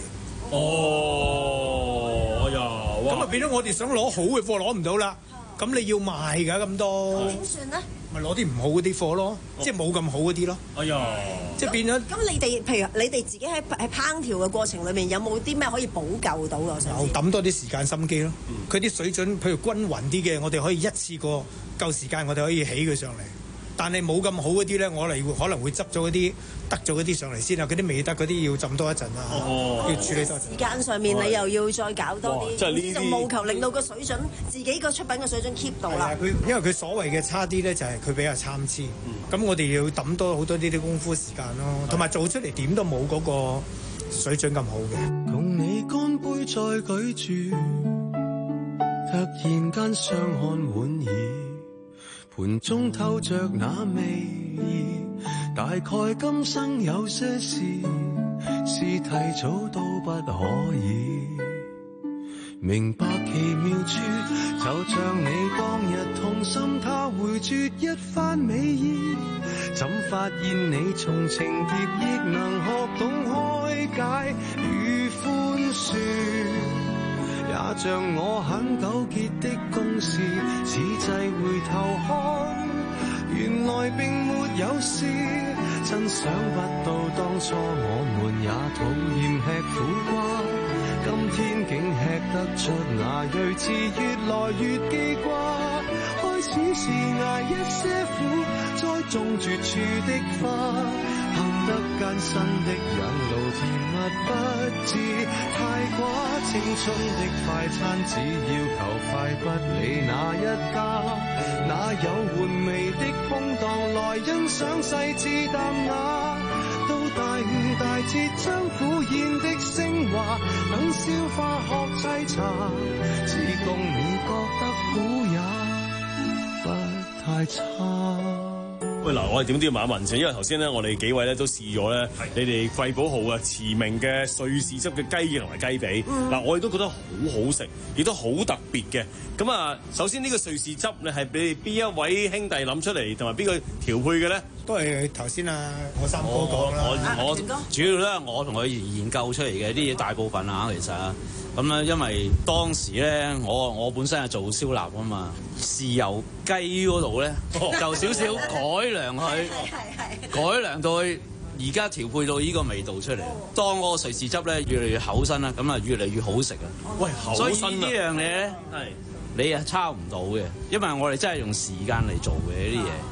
哦，哎呀， 咁啊變咗我哋想攞好嘅貨攞唔到啦，咁你要賣㗎咁多， 點算咧？ 咪攞啲唔好嗰啲貨咯，即係冇咁好嗰啲咯。 哎呀， 即係變咗。 咁你哋譬如你哋自己喺喺烹調嘅過程裏面，有冇啲咩可以補救到啊？ 有抌多啲時間心機咯，佢啲水準譬如均勻啲嘅，我哋可以一次過夠時間，我哋可以起佢上嚟。但係冇咁好嗰啲咧，我哋會可能會執咗嗰啲得咗嗰啲上嚟先啊，嗰啲未得嗰啲要浸多一陣啊，哦、要處理多陣。時間上面你又要再搞多啲，就務求令到個水準，自己個出品嘅水準 keep 到啦。佢因為佢所謂嘅差啲咧，就係佢比較參差。咁、嗯、我哋要抌多好多呢啲功夫時間咯，同埋做出嚟點都冇嗰個水準咁好嘅。 共你乾杯再舉住，突然間相看滿意。盤中透着那味意，大概今生有些事是提早都不可以明白奇妙處，就像你當日痛心他回絕一番美意，怎發現你從情劫亦能學懂開解與寬恕，也像我很糾結的公事，此際回頭看，原來並沒有事。真想不到當初我們也討厭吃苦瓜，今天竟吃得出那睿智，越來越記掛。開始是捱一些苦，栽種絕處的花，行得艱辛的引路，甜蜜不知太寡。青春的快餐只要求快，不理哪一家，哪有玩味的碰撞來欣賞細緻淡雅。到大悟大徹將苦宴的升華，等消化學沏茶，只供你覺得苦也不太差。 喂，嗱，我哋點都要問一問先，因為頭先咧，我哋幾位咧都試咗咧，你哋貴寶號啊馳名嘅瑞士汁嘅雞翼同埋雞髀，嗱、嗯，我哋都覺得好好食，亦都好特別嘅。咁啊，首先呢個瑞士汁咧係俾邊一位兄弟諗出嚟，同埋邊個調配嘅咧？ 都係頭先啊，我三哥講啦。 我我主要咧，我同佢研究出嚟嘅啲嘢，大部分啊，其實咁咧，因為當時咧，我我本身係做燒臘啊嘛，豉油雞嗰度咧就少少改良佢，改良到佢而家調配到呢個味道出嚟。當嗰個瑞士汁咧越嚟越厚身啦，咁啊越嚟越好食啊！ 喂，厚身啊！ 所以呢樣嘢咧，係你啊抄唔到嘅，因為我哋真係用時間嚟做嘅呢啲嘢。係。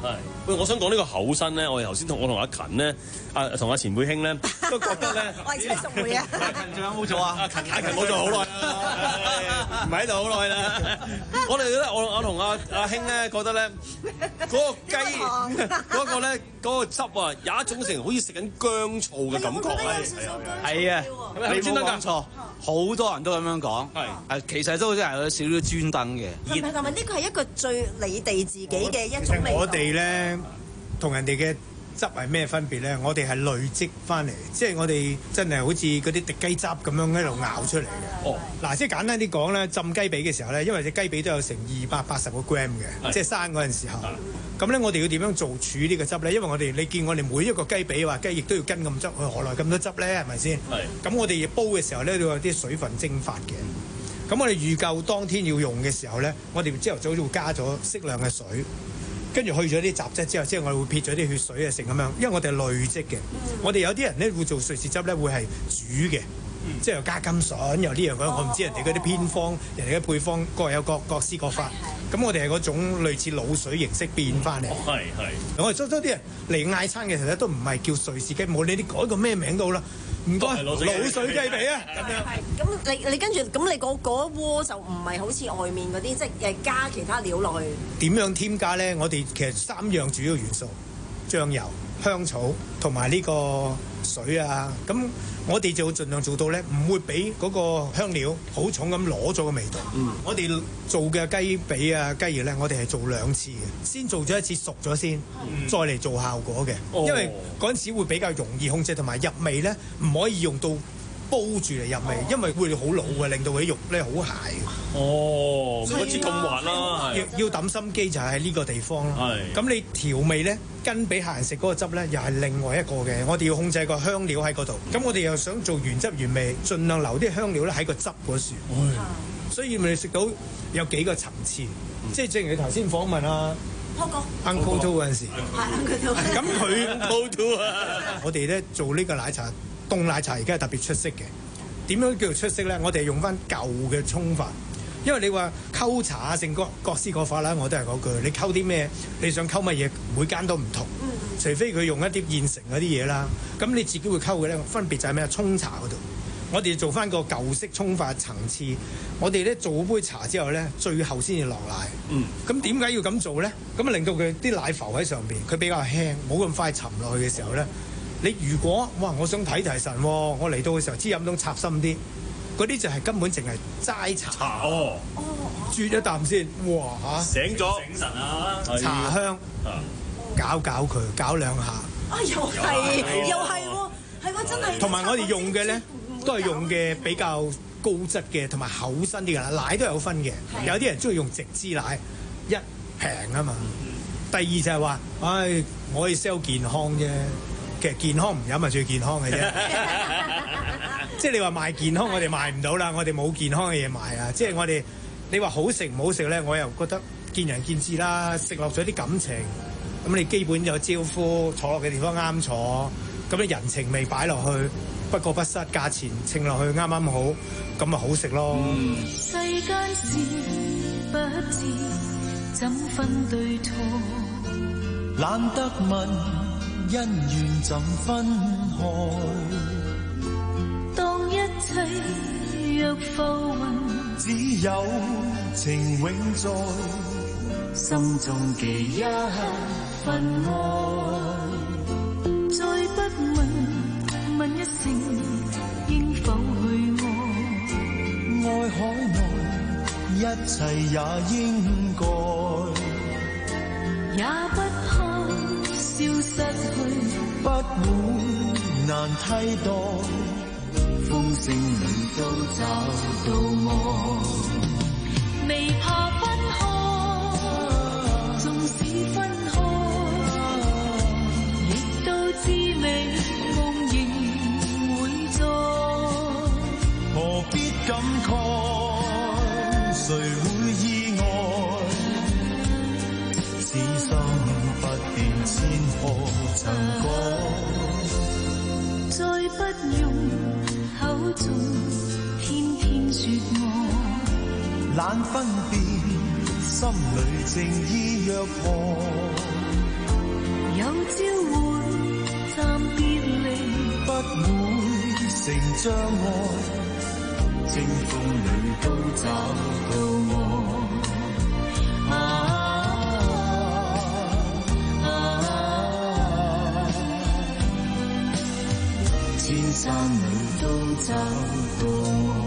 喂，我想講呢個厚身咧，我哋頭先同我同阿勤咧，啊同阿錢佩卿咧，都覺得咧， 我係車淑梅啊， 阿勤仲有冇做啊？ 阿勤阿勤冇做好耐啦，唔喺度好耐啦。我哋咧，我我同阿阿興咧覺得咧，嗰個雞嗰個咧嗰個汁啊，有一種成好似食緊薑醋嘅感覺係係啊，你冇講錯，好多人都咁樣講。係誒，其實都真係有少少專登嘅。 唔係，同埋呢個係一個最你哋自己嘅一種味道。 我哋咧同人哋嘅汁係咩分別咧？我哋係累積翻嚟，即係我哋真係好似嗰啲滴雞汁咁樣喺度熬出嚟嘅。哦，嗱，即係簡單啲講咧，浸雞髀嘅時候咧，因為隻雞髀都有成二百八十個 gram 嘅，即係生嗰陣時候。咁咧，我哋要點樣做儲呢個汁咧？因為我哋你見我哋每一個雞髀話雞翼都要跟咁汁，佢何來咁多汁咧？係咪先？係。咁我哋煲嘅時候咧，都有啲水分蒸發嘅。咁我哋預夠當天要用嘅時候咧，我哋朝頭早就會加咗適量嘅水。跟住去咗啲雜質之後，即係我哋會撇咗啲血水啊，成咁樣。因為我哋係累積嘅，嗯、我哋有啲人咧會做瑞士汁咧，會係煮嘅，嗯、即係又加甘筍，又呢樣嗰樣。我唔知人哋嗰啲偏方，人哋嘅配方各有各各施各法。咁我哋係嗰種類似滷水形式變翻嚟。係係、哦。我哋多多啲人嚟嗌餐嘅時候咧，都唔係叫瑞士雞，冇你啲改個咩名都好啦。唔該，滷水雞髀啊！咁樣。 咁你你跟住，咁你嗰嗰一鍋就唔係好似外面嗰啲，即係誒加其他料落去。點樣添加咧？我哋其實三樣主要元素：醬油、香草同埋呢個水啊。咁我哋就盡量做到咧，唔會俾嗰個香料好重咁攞咗個味道。嗯。我哋做嘅雞髀啊、雞翼咧，我哋係做兩次嘅，先做咗一次熟咗先，嗯、再嚟做效果嘅。哦、因為嗰陣時會比較容易控制，同埋入味咧唔可以用到煲住嚟入味，哦、因為會好老嘅，令到佢啲肉咧好鞋。哦，唔好似咁滑啦。要要揼心機就係喺呢個地方咯。係。咁你調味咧，跟俾客人食嗰個汁咧，又係另外一個嘅。我哋要控制個香料喺嗰度。咁我哋又想做原汁原味，盡量留啲香料咧喺個汁嗰處。嗯、所以咪食到有幾個層次，嗯、即係正如你頭先訪問啊。Uncle 哥 Uncle Two 嗰陣時，咁佢 Uncle Two 啊！我哋咧做呢個奶茶，凍奶茶而家係特別出色嘅。點樣叫做出色咧？我哋係用翻舊嘅沖法，因為你話溝茶啊，勝各各施各法啦。我都係嗰句，你溝啲咩？你想溝乜嘢？每間都唔同，除非佢用一啲現成嗰啲嘢啦。咁你自己會溝嘅咧，分別就係咩啊？沖茶嗰度。我哋做翻個舊式沖法層次，我哋咧做杯茶之後咧，最後先至落奶。嗯。咁點解要咁做咧？咁啊令到佢啲奶浮喺上邊，佢比較輕，冇咁快沉落去嘅時候咧，你如果哇，我想睇提神喎，我嚟到嘅時候支飲筒插深啲，嗰啲就係根本淨係齋茶。茶哦。哦。啜一啖先，哇嚇！醒咗。醒神啊！茶香。啊。搞搞佢，搞兩下。啊！又係，又係喎，係喎，真係。同埋我哋用嘅咧。都係用嘅比較高質嘅，同埋厚身啲嘅啦。奶都有分嘅，有啲人中意用直支奶，一平啊嘛。第二就係話，唉，我可以 sell 健康啫。其實健康唔飲係最健康嘅啫。即係你話賣健康，我哋賣唔到啦。我哋冇健康嘅嘢賣啊。即係我哋，你話好食唔好食咧，我又覺得見仁見智啦。食落咗啲感情，咁你基本有招呼，坐落嘅地方啱坐，咁你人情味擺落去。不過不失，價錢稱落去啱啱好，咁咪好食咯。嗯、世間事不知怎分對錯，懶得問恩怨怎分開。當一切若浮雲，只有情永在，心中記一份愛，再不問。問一聲應否去愛，愛海內一切也應該，也不怕消失去，不會難替代，風聲裏都找到愛，未怕分開，縱使分開，亦都知味。何必感慨？誰會意外？此心不變，千何曾改？再不用口中天天說愛，懶分辨心裏情意若何？ 成障礙，清風裏都找到我。啊啊啊、千山裏都找到我。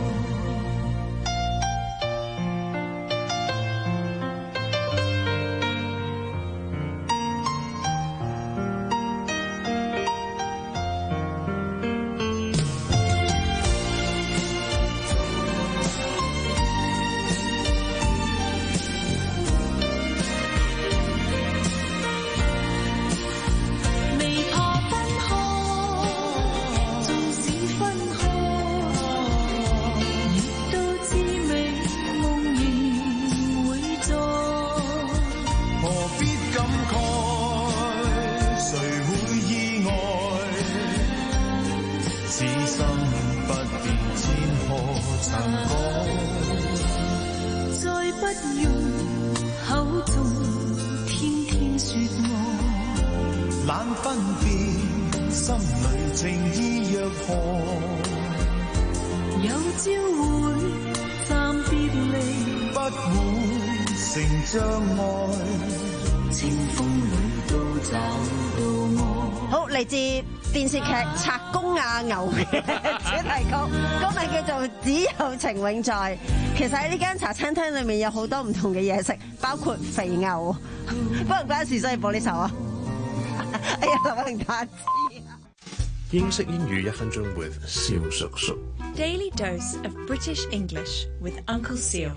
好，嚟自電視劇《賊公阿牛》嘅主題曲，歌名叫做《只有情永在》。其實喺呢間茶餐廳裏面有好多唔同嘅嘢食，包括肥牛。不過唔關事，所以播呢首啊。哎呀，劉永達知啊。 英式英語一分鐘 with 蕭叔叔。 Daily dose of British English with Uncle Seal。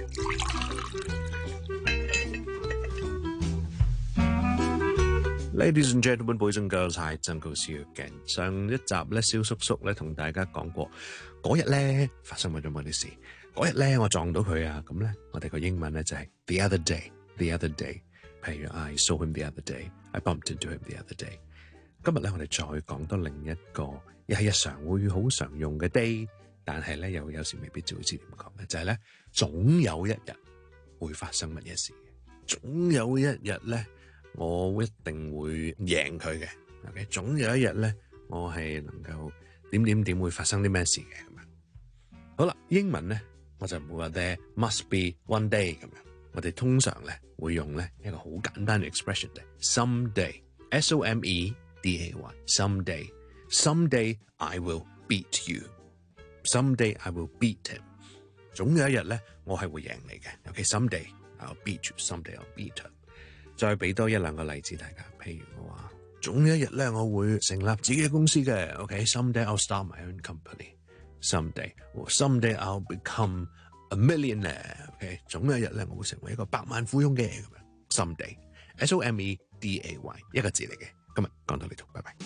Ladies and gentlemen, boys and girls, hi, it's Uncle Seal again。上一集咧，蕭叔叔咧同大家講過，嗰日咧發生咗乜嘢事？嗰日咧我撞到佢啊，咁咧我哋個英文咧就係 the other day，the other day。譬如 I saw him the other day，I bumped into him the other day。今日咧我哋再講多另一個，又係日常會好常用嘅 day，但係咧又有時未必就會知點講嘅，就係咧總有一日會發生乜嘢事嘅，總有一日咧。我一定會贏佢嘅 ，OK， 總有一日咧，我係能夠點點點會發生啲咩事嘅咁樣。好啦，英文咧我就唔會話 there must be one day 咁樣，我哋通常咧會用咧一個好簡單嘅 expression 嘅 someday，S O M E D A Y，someday，someday I will beat you，someday I will beat him， 總有一日咧我係會贏你嘅 ，OK，someday I'll beat you，someday I'll beat her。再俾多一兩個例子大家，譬如我話，總有一日咧，我會成立自己嘅公司嘅 ，OK，someday I'll start my own company，someday，或 someday I'll become a millionaire，OK， 總有一日咧，我會成為一個百萬富翁嘅咁樣 ，someday，S O M E D A Y， 一個字嚟嘅。今日講到呢度，拜拜。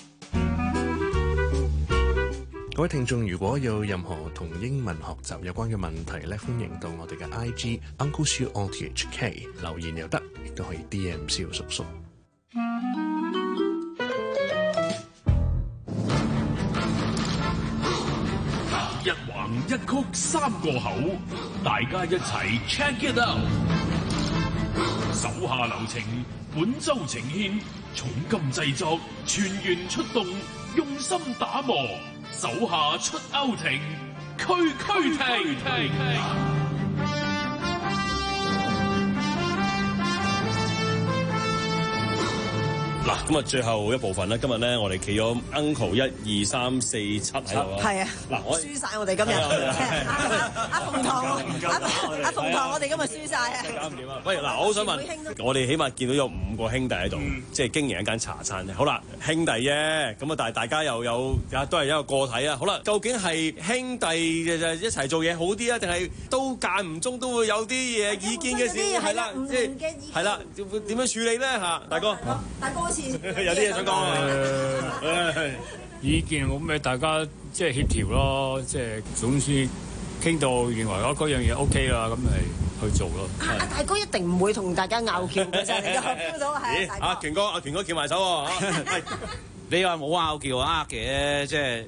各位聽眾，如果有任何同英文學習有關嘅問題咧，歡迎到我哋嘅 I G Uncle Siu O T H K 留言又得，亦都可以 D M 蕭叔叔。 一橫一曲三個口，大家一齊 check it out。手下留情，本周呈獻重金製作，全員出動，用心打磨。手下出歐庭，區區停。 嗱，咁啊，最後一部分咧，今日咧，我哋企咗 Uncle 一二三四七喺度啊。 係啊。 嗱，我輸晒我哋今日。阿鳳堂，阿阿鳳堂，我哋今日輸晒啊。 搞唔掂啊！喂，嗱，我好想問，我哋起碼見到有五個兄弟喺度，即係經營一間茶餐廳。好啦，兄弟啫，咁啊，但係大家又有都係一個個體啊。好啦，究竟係兄弟嘅一齊做嘢好啲啊，定係都間唔中都會有啲嘢意見嘅事係啦，即係係啦，點樣處理咧嚇，大哥？ 大哥。有啲嘢想講啊！ 誒，意見冇咩，大家即係協調咯，即係總之傾到認為嗰嗰樣嘢 OK 啦，咁咪去做咯。 啊，大哥一定唔會同大家拗撬嘅，真係，feel到係。 咦？阿權哥，阿權哥翹埋手喎！ 你話冇拗撬呃嘅，即係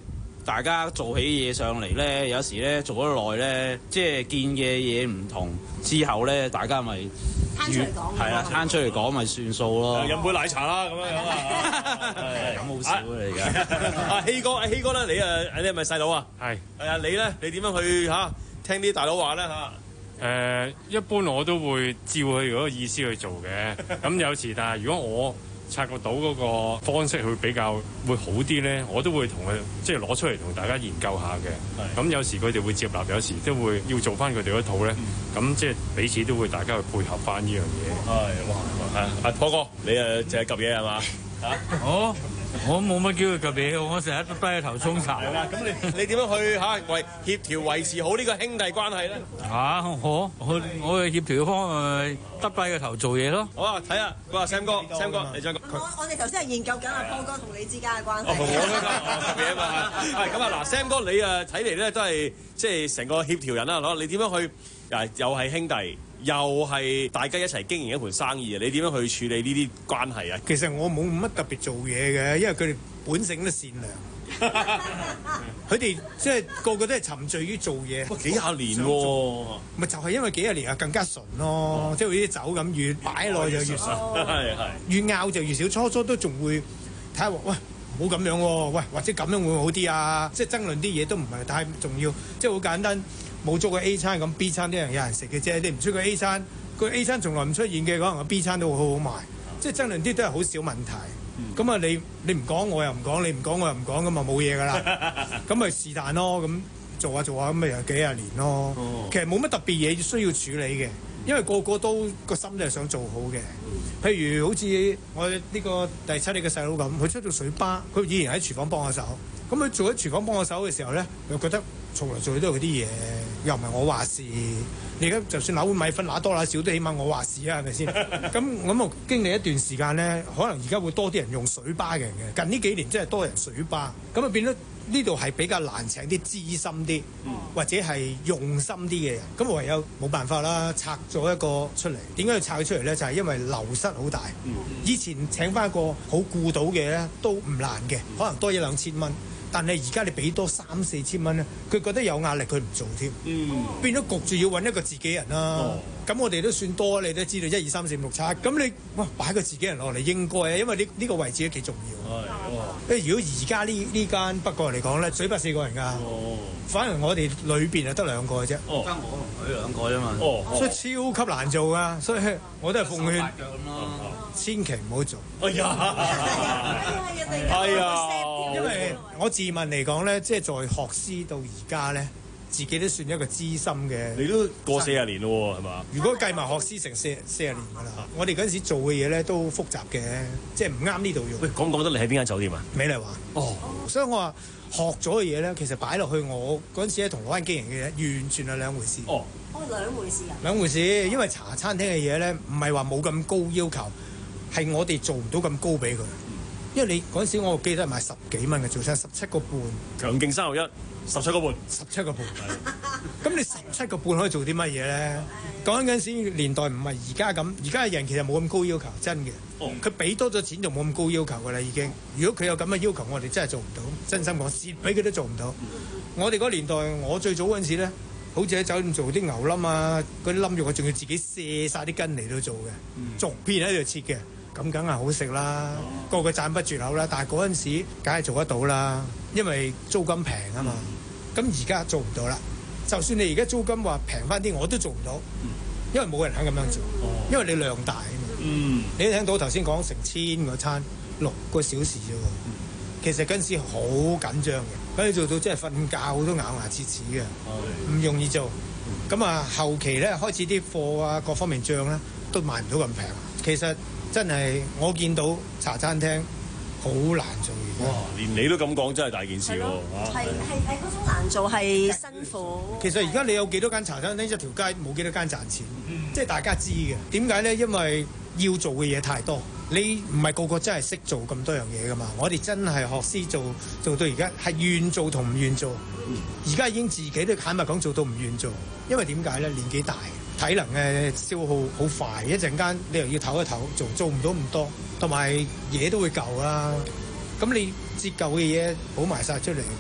大家做起嘢上嚟咧，有時咧做得耐咧，即係見嘅嘢唔同之後咧，大家咪攤出嚟講， 係啦，攤出嚟講咪算數咯。 飲杯奶茶啦，咁樣樣啊， 咁好少啊而家。 阿希哥，阿希哥咧，你誒你係咪細佬啊？ 係。 係啊，你咧，你點樣去嚇聽啲大佬話咧嚇？ 誒，一般我都會照佢嗰個意思去做嘅。咁有時，但係如果我察覺到嗰個方式會比較會好啲咧，我都會同佢即係攞出嚟同大家研究下嘅。咁有時佢哋會接納，有時都會要做翻佢哋嗰套咧。咁即係彼此都會大家去配合翻呢樣嘢。 係哇！啊，阿波哥，你誒淨係及嘢係嘛？嚇！ 我我冇乜叫佢及嘢，我成日都低個頭沖茶。 係啦，咁你你點樣去嚇維協調維持好呢個兄弟關係咧？ 嚇！我我我嘅協調嘅方案咪耷低個頭做嘢咯。 好啊，睇下，我話 Sam 哥，Sam 哥，你再講。 我我哋頭先係研究緊阿波哥同你之間嘅關係。 哦，同我嗰個嘅嘛，係咁啊！嗱，Sam 哥你啊睇嚟咧都係即係成個協調人啦，攞你點樣去啊？又係兄弟，又係大家一齊經營一盤生意啊！你點樣去處理呢啲關係啊？ 其實我冇乜特別做嘢嘅，因為佢哋本性都善良。佢哋即係個個都係沉醉於做嘢， 幾廿年喎， 咪就係因為幾廿年啊更加純咯，即係好似啲酒咁，越擺耐就越純， 係係越拗就越少。初初都仲會睇下，喂，唔好咁樣喎，喂，或者咁樣會唔會好啲啊？即係爭論啲嘢都唔係太重要，即係好簡單。冇做過 A 餐咁 B 餐啲人有人食嘅啫，你唔出個 A 餐，個 A 餐從來唔出現嘅，可能個 B 餐都會好好賣。即係爭論啲都係好少問題。咁啊、嗯，你你唔講我又唔講，你唔講我又唔講，咁啊冇嘢㗎啦。咁咪是但咯，咁做下做下咁咪又幾廿年咯。哦、其實冇乜特別嘢需要處理嘅，因為個個都個心都係想做好嘅。譬如好似我呢個第七呢個細佬咁，佢出到水吧，佢以前喺廚房幫我手。咁佢做喺廚房幫我手嘅時候咧，又覺得從來做都係嗰啲嘢，又唔係我話事。你而家就算攞碗米粉攞多攞少，都起碼我話事啊，係咪先？咁咁我經歷一段時間咧，可能而家會多啲人用水吧嘅人嘅。近呢幾年真係多人水吧，咁啊變咗呢度係比較難請啲資深啲，或者係用心啲嘅人。咁唯有冇辦法啦，拆咗一個出嚟。點解要拆佢出嚟咧？就係因為流失好大。以前請翻一個好顧到嘅咧，都唔難嘅，可能多一兩千蚊。但係而家你俾多三四千蚊咧，佢覺得有壓力，佢唔做添，嗯、變咗焗住要揾一個自己人啦、啊。咁、哦、我哋都算多，你都知道一二三四五六七。咁你哇擺個自己人落嚟應該啊，因為呢呢個位置都幾重要。因為、哦、如果而家呢呢間北角嚟講咧，水不四個人㗎。哦、反而我哋裏邊係得兩個嘅啫。 哦，得我同佢兩個啫嘛。 哦，所以超級難做㗎。所以我都係奉勸，千祈唔好做。哎呀，係啊，因為我自問嚟講咧，即係在學師到而家咧，自己都算一個資深嘅。 你都過四十年咯喎，係嘛？ 如果計埋學師成四四十年㗎啦。啊、我哋嗰陣時做嘅嘢咧都複雜嘅，即係唔啱呢度用。 喂，講唔講得你喺邊間酒店啊？ 美麗華。哦，所以我話學咗嘅嘢咧，其實擺落去我嗰陣時喺銅鑼灣經營嘅嘢，完全係兩回事。 哦，哦，兩回事啊？ 兩回事，因為茶餐廳嘅嘢咧，唔係話冇咁高要求，係我哋做唔到咁高俾佢。因為你嗰陣時，我記得賣十幾蚊嘅，做餐十七個半。 強勁三毫一，十七個半。 十七個半。咁你十七個半可以做啲乜嘢咧？講緊嗰陣時年代唔係而家咁，而家嘅人其實冇咁高要求，真嘅。哦。佢俾多咗錢就冇咁高要求㗎啦，已經。如果佢有咁嘅要求，我哋真係做唔到。真心講，蝕俾佢都做唔到。嗯、我哋嗰年代，我最早嗰陣時咧，好似喺酒店做啲牛冧啊，嗰啲冧肉啊，仲要自己卸晒啲筋嚟到做嘅，嗯、逐片喺度切嘅。咁梗係好食啦，個個讚不絕口啦。但係嗰陣時梗係做得到啦，因為租金平啊嘛。咁而家做唔到啦。就算你而家租金話平翻啲，我都做唔到，因為冇人肯咁樣做，因為你量大啊嘛。嗯、你都聽到頭先講成千個餐六個小時啫喎，其實嗰陣時好緊張嘅，咁你做到真係瞓覺都咬牙切齒嘅，唔容易做。咁啊後期咧開始啲貨啊各方面漲咧都賣唔到咁平，其實。真係我見到茶餐廳好難做嘅。 哇！連你都咁講，真係大件事喎。 係係係嗰種難做係辛苦。 其實而家你有幾多間茶餐廳，一條街冇幾多間賺錢，嗯、即係大家知嘅。點解咧？因為要做嘅嘢太多，你唔係個個真係識做咁多樣嘢噶嘛。我哋真係學師做做到而家係願做同唔願做。而家、嗯、已經自己都坦白講做到唔願做，因為點解咧？年紀大。體能嘅消耗好快，一陣間你又要唞一唞，做做唔到咁多，同埋嘢都會舊啦。咁你折舊嘅嘢補埋晒出嚟，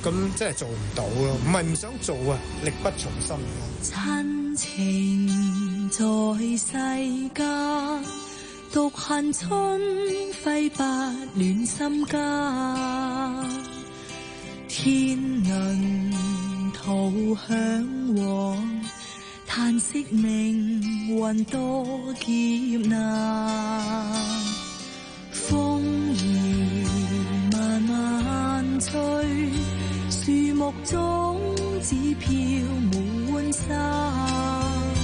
咁真係做唔到咯。唔係唔想做啊，力不從心啊。 親情在世間，獨恨春暉不暖心間。天能徒向往，嘆息命運多劫難。風兒慢慢吹，樹木種子飄滿山。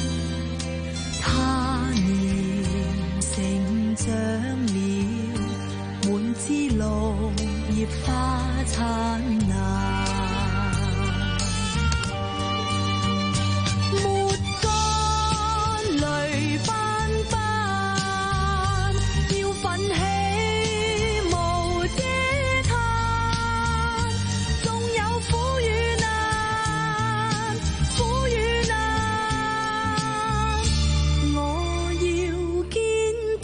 他年成長了，滿枝綠葉花燦爛。沒乾淚斑斑，要奮起無嗟嘆。縱有苦與難，苦與難，我要堅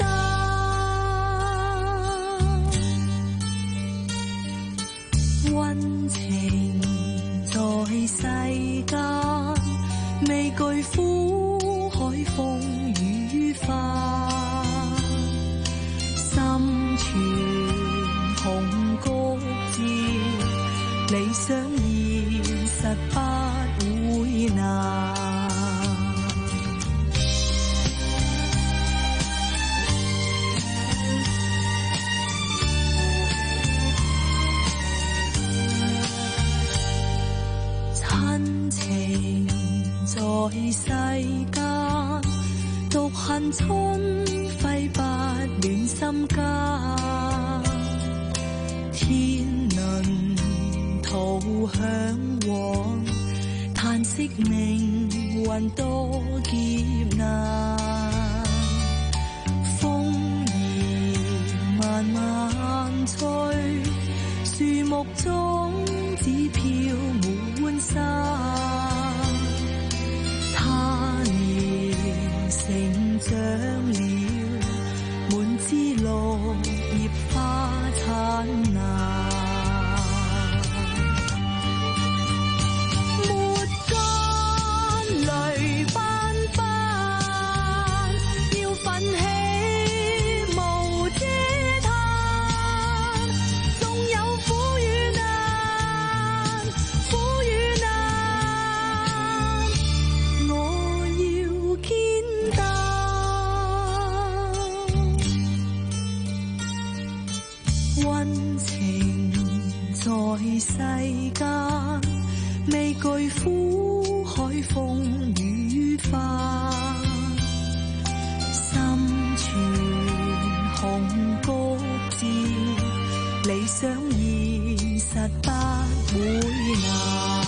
擔。溫情在世間，未懼苦海風雨化，心存紅谷照，理想現實不會難。親情在世間，獨恨春暉不暖心間。天能徒向往，嘆息命運多劫難。風兒慢慢吹，樹木種子飄滿山。他年成長了，滿枝綠葉花燦爛。沒乾淚斑斑，要奮起無嗟嘆。縱有苦與難，苦與難，我要堅擔。溫情在世間，未懼苦海風雨化。心存紅谷照，理想現實不會難。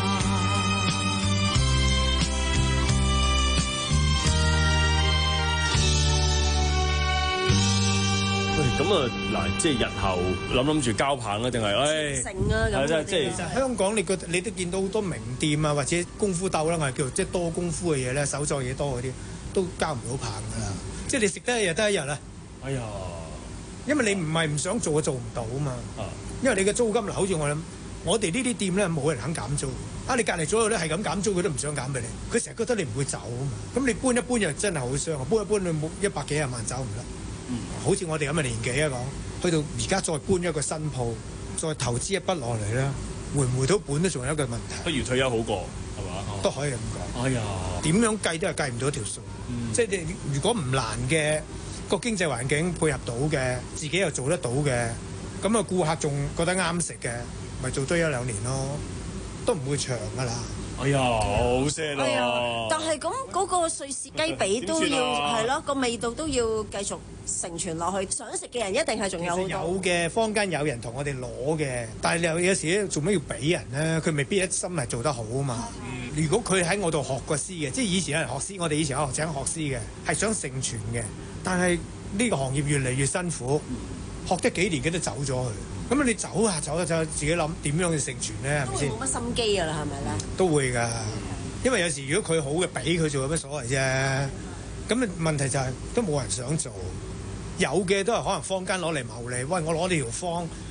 咁啊，嗱，即係日後諗諗住交棒啊，定係誒？ 成啊咁。 係即係其實香港你個你都見到好多名店啊，或者功夫鬥啦，我係叫做即係多功夫嘅嘢咧，手作嘢多嗰啲都交唔到棒㗎啦。即係你食得一日得一日啊！ 哎呀， 因為你唔係唔想做就做唔到啊嘛。因為你嘅租金嗱，好似我諗，我哋呢啲店咧冇人肯減租。啊，你隔離左右咧係咁減租，佢都唔想減俾你。佢成日覺得你唔會走啊嘛。咁你搬一搬又真係好傷啊！搬一搬你冇一百幾廿萬走唔得。嗯、好似我哋咁嘅年紀啊講，去到而家再搬一個新鋪，再投資一筆落嚟咧，回唔回到本都仲有一個問題。 不如退休好過，係嘛？ 都可以咁講。 哎呀， 點樣計都係計唔到一條數。嗯、即係你如果唔難嘅個經濟環境配合到嘅，自己又做得到嘅，咁啊顧客仲覺得啱食嘅，咪做多一兩年咯，都唔會長㗎啦。 哎呀，好聲咯！ 哎呀，但係咁嗰個瑞士雞髀都要係咯，個味道都要繼續承傳落去。想食嘅人一定係仲有好多。 有嘅，坊間有人同我哋攞嘅，但係有有時咧做咩要俾人咧？佢未必一心係做得好啊嘛。嗯、如果佢喺我度學過師嘅，即係以前有人學師，我哋以前有學請學師嘅，係想承傳嘅。但係呢個行業越嚟越辛苦，學得幾年佢都走咗去。咁你走下走下走，自己諗點樣去承傳咧？係咪先？ 冇乜心機㗎啦，係咪咧？ 都會㗎，因為有時如果佢好嘅，俾佢做有乜所謂啫？咁啊問題就係、是、都冇人想做，有嘅都係可能坊間攞嚟牟利。喂，我攞你條方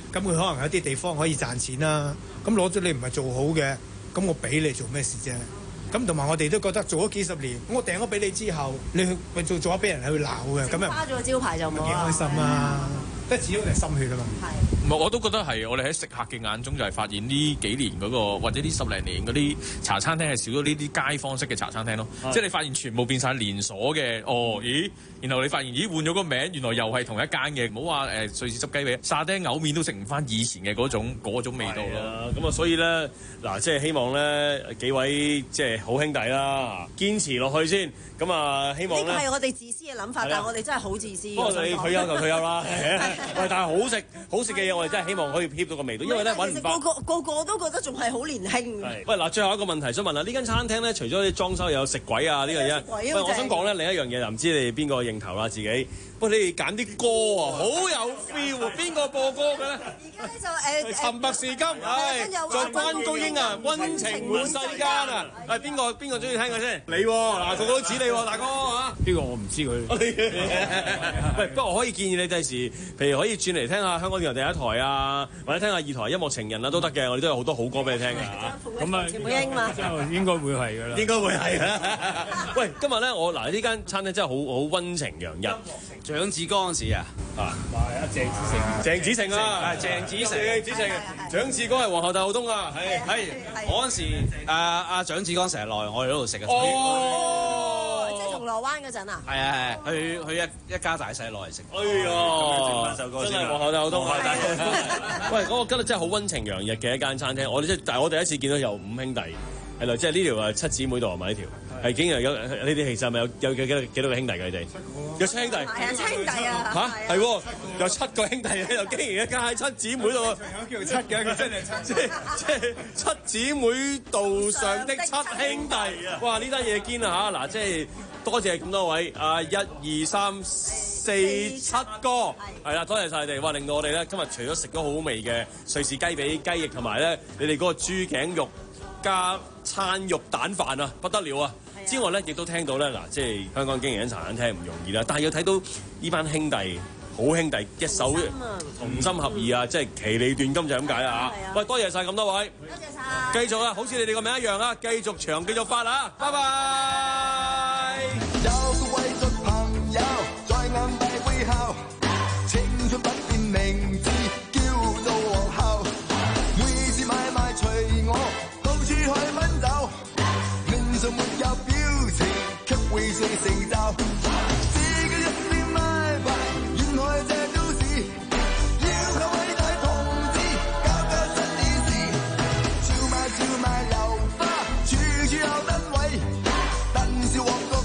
咁佢可能有啲地方可以賺錢啦。咁攞咗你唔係做好嘅，咁我俾你做咩事啫？咁同埋我哋都覺得做咗幾十年，我訂咗俾你之後，你去做做咗俾人去鬧嘅，咁又花咗個招牌就冇幾開心啊！即係始終係心血啊嘛。 唔係，我都覺得係。我哋喺食客嘅眼中就係發現呢幾年嗰、嗰個或者呢十零年嗰啲茶餐廳係少咗呢啲街坊式嘅茶餐廳咯。 係即係你發現全部變晒連鎖嘅。哦，咦？然後你發現咦換咗個名，原來又係同一間嘅。唔好話誒瑞士汁雞髀、沙爹牛麵都食唔翻以前嘅嗰種嗰種味道咯。 咁啊，所以咧嗱，即係希望咧幾位即係好兄弟啦，堅持落去先。咁啊，希望咧。 呢個係我哋自私嘅諗法，但係我哋真係好自私。 不過你退休就退休啦。喂，但係好食好食嘅嘢，我哋真係希望可以 keep 到個味道，因為咧揾唔翻。 個個個個都覺得仲係好年輕。 喂，嗱，最後一個問題想問啦，呢間餐廳咧，除咗啲裝修有食鬼啊呢個嘢，喂，我想講咧另一樣嘢，就唔知你哋邊個認頭啦自己。喂，你哋揀啲歌啊，好有 feel 喎！邊個播歌嘅咧？ 而家咧就誒沉默是金，係再關高英啊，溫情滿世間啊！係邊個邊個中意聽嘅先？你喎，嗱，個個都指你喎，大哥嚇。 呢個我唔知佢。 喂，不過我可以建議你第時，譬如可以轉嚟聽下香港電台第一台啊，或者聽下二台音樂情人啊都得嘅，我哋都有好多好歌俾你聽㗎。 咁啊， 陳寶英嘛， 應該會係㗎啦。 應該會係啦。喂，今日咧我嗱呢間餐廳真係好好溫情洋溢。 蔣志剛嗰時啊， 啊， 係啊，鄭子誠， 鄭子誠啊， 鄭子誠， 鄭子誠，蔣志剛係皇后大道東啊，係係嗰陣時，阿阿蔣志剛成日來我哋嗰度食嘅。 哦，即係銅鑼灣嗰陣啊？ 係啊係，佢佢一一家大細落嚟食。 哎呀，真係皇后大道東啊！喂，嗰個今日真係好溫情洋溢嘅一間餐廳，我哋即係但係我第一次見到有五兄弟。係啦，即係呢條係七姊妹度係咪呢條？係竟然有你哋其實係咪有有幾多幾多個兄弟㗎？你哋有七兄弟？ 係啊，七兄弟啊！ 嚇係喎，有七個兄弟喺度，竟然一家喺七姊妹度。 叫做七嘅，佢真係七， 即係即係七姊妹道上的七兄弟啊！哇！呢單嘢堅啊嚇！嗱，即係多謝咁多位啊，一二三四七個係啦，多謝晒你哋，哇！令到我哋咧今日除咗食咗好好味嘅瑞士雞髀、雞翼同埋咧，你哋嗰個豬頸肉加餐肉蛋飯啊，不得了啊！之外咧，亦都聽到咧，嗱，即係香港經營緊茶餐廳唔容易啦，但係要睇到呢班兄弟好兄弟一手同心合意啊，即係其利斷金就係咁解啦嚇！喂，多謝晒咁多位， 多謝晒， 繼續啊，好似你哋個名一樣啊，繼續長繼續發啊，拜拜。 有個貴族朋友在暗地背後，青春不變名字叫做皇后，每次買賣隨我到處去奔走，面上沒有表情，卻會是成就。自己一聲買賣，沿海這都市，要求偉大同志搞個新電視，超賣超賣流花，處處有燈位，燈笑旺個。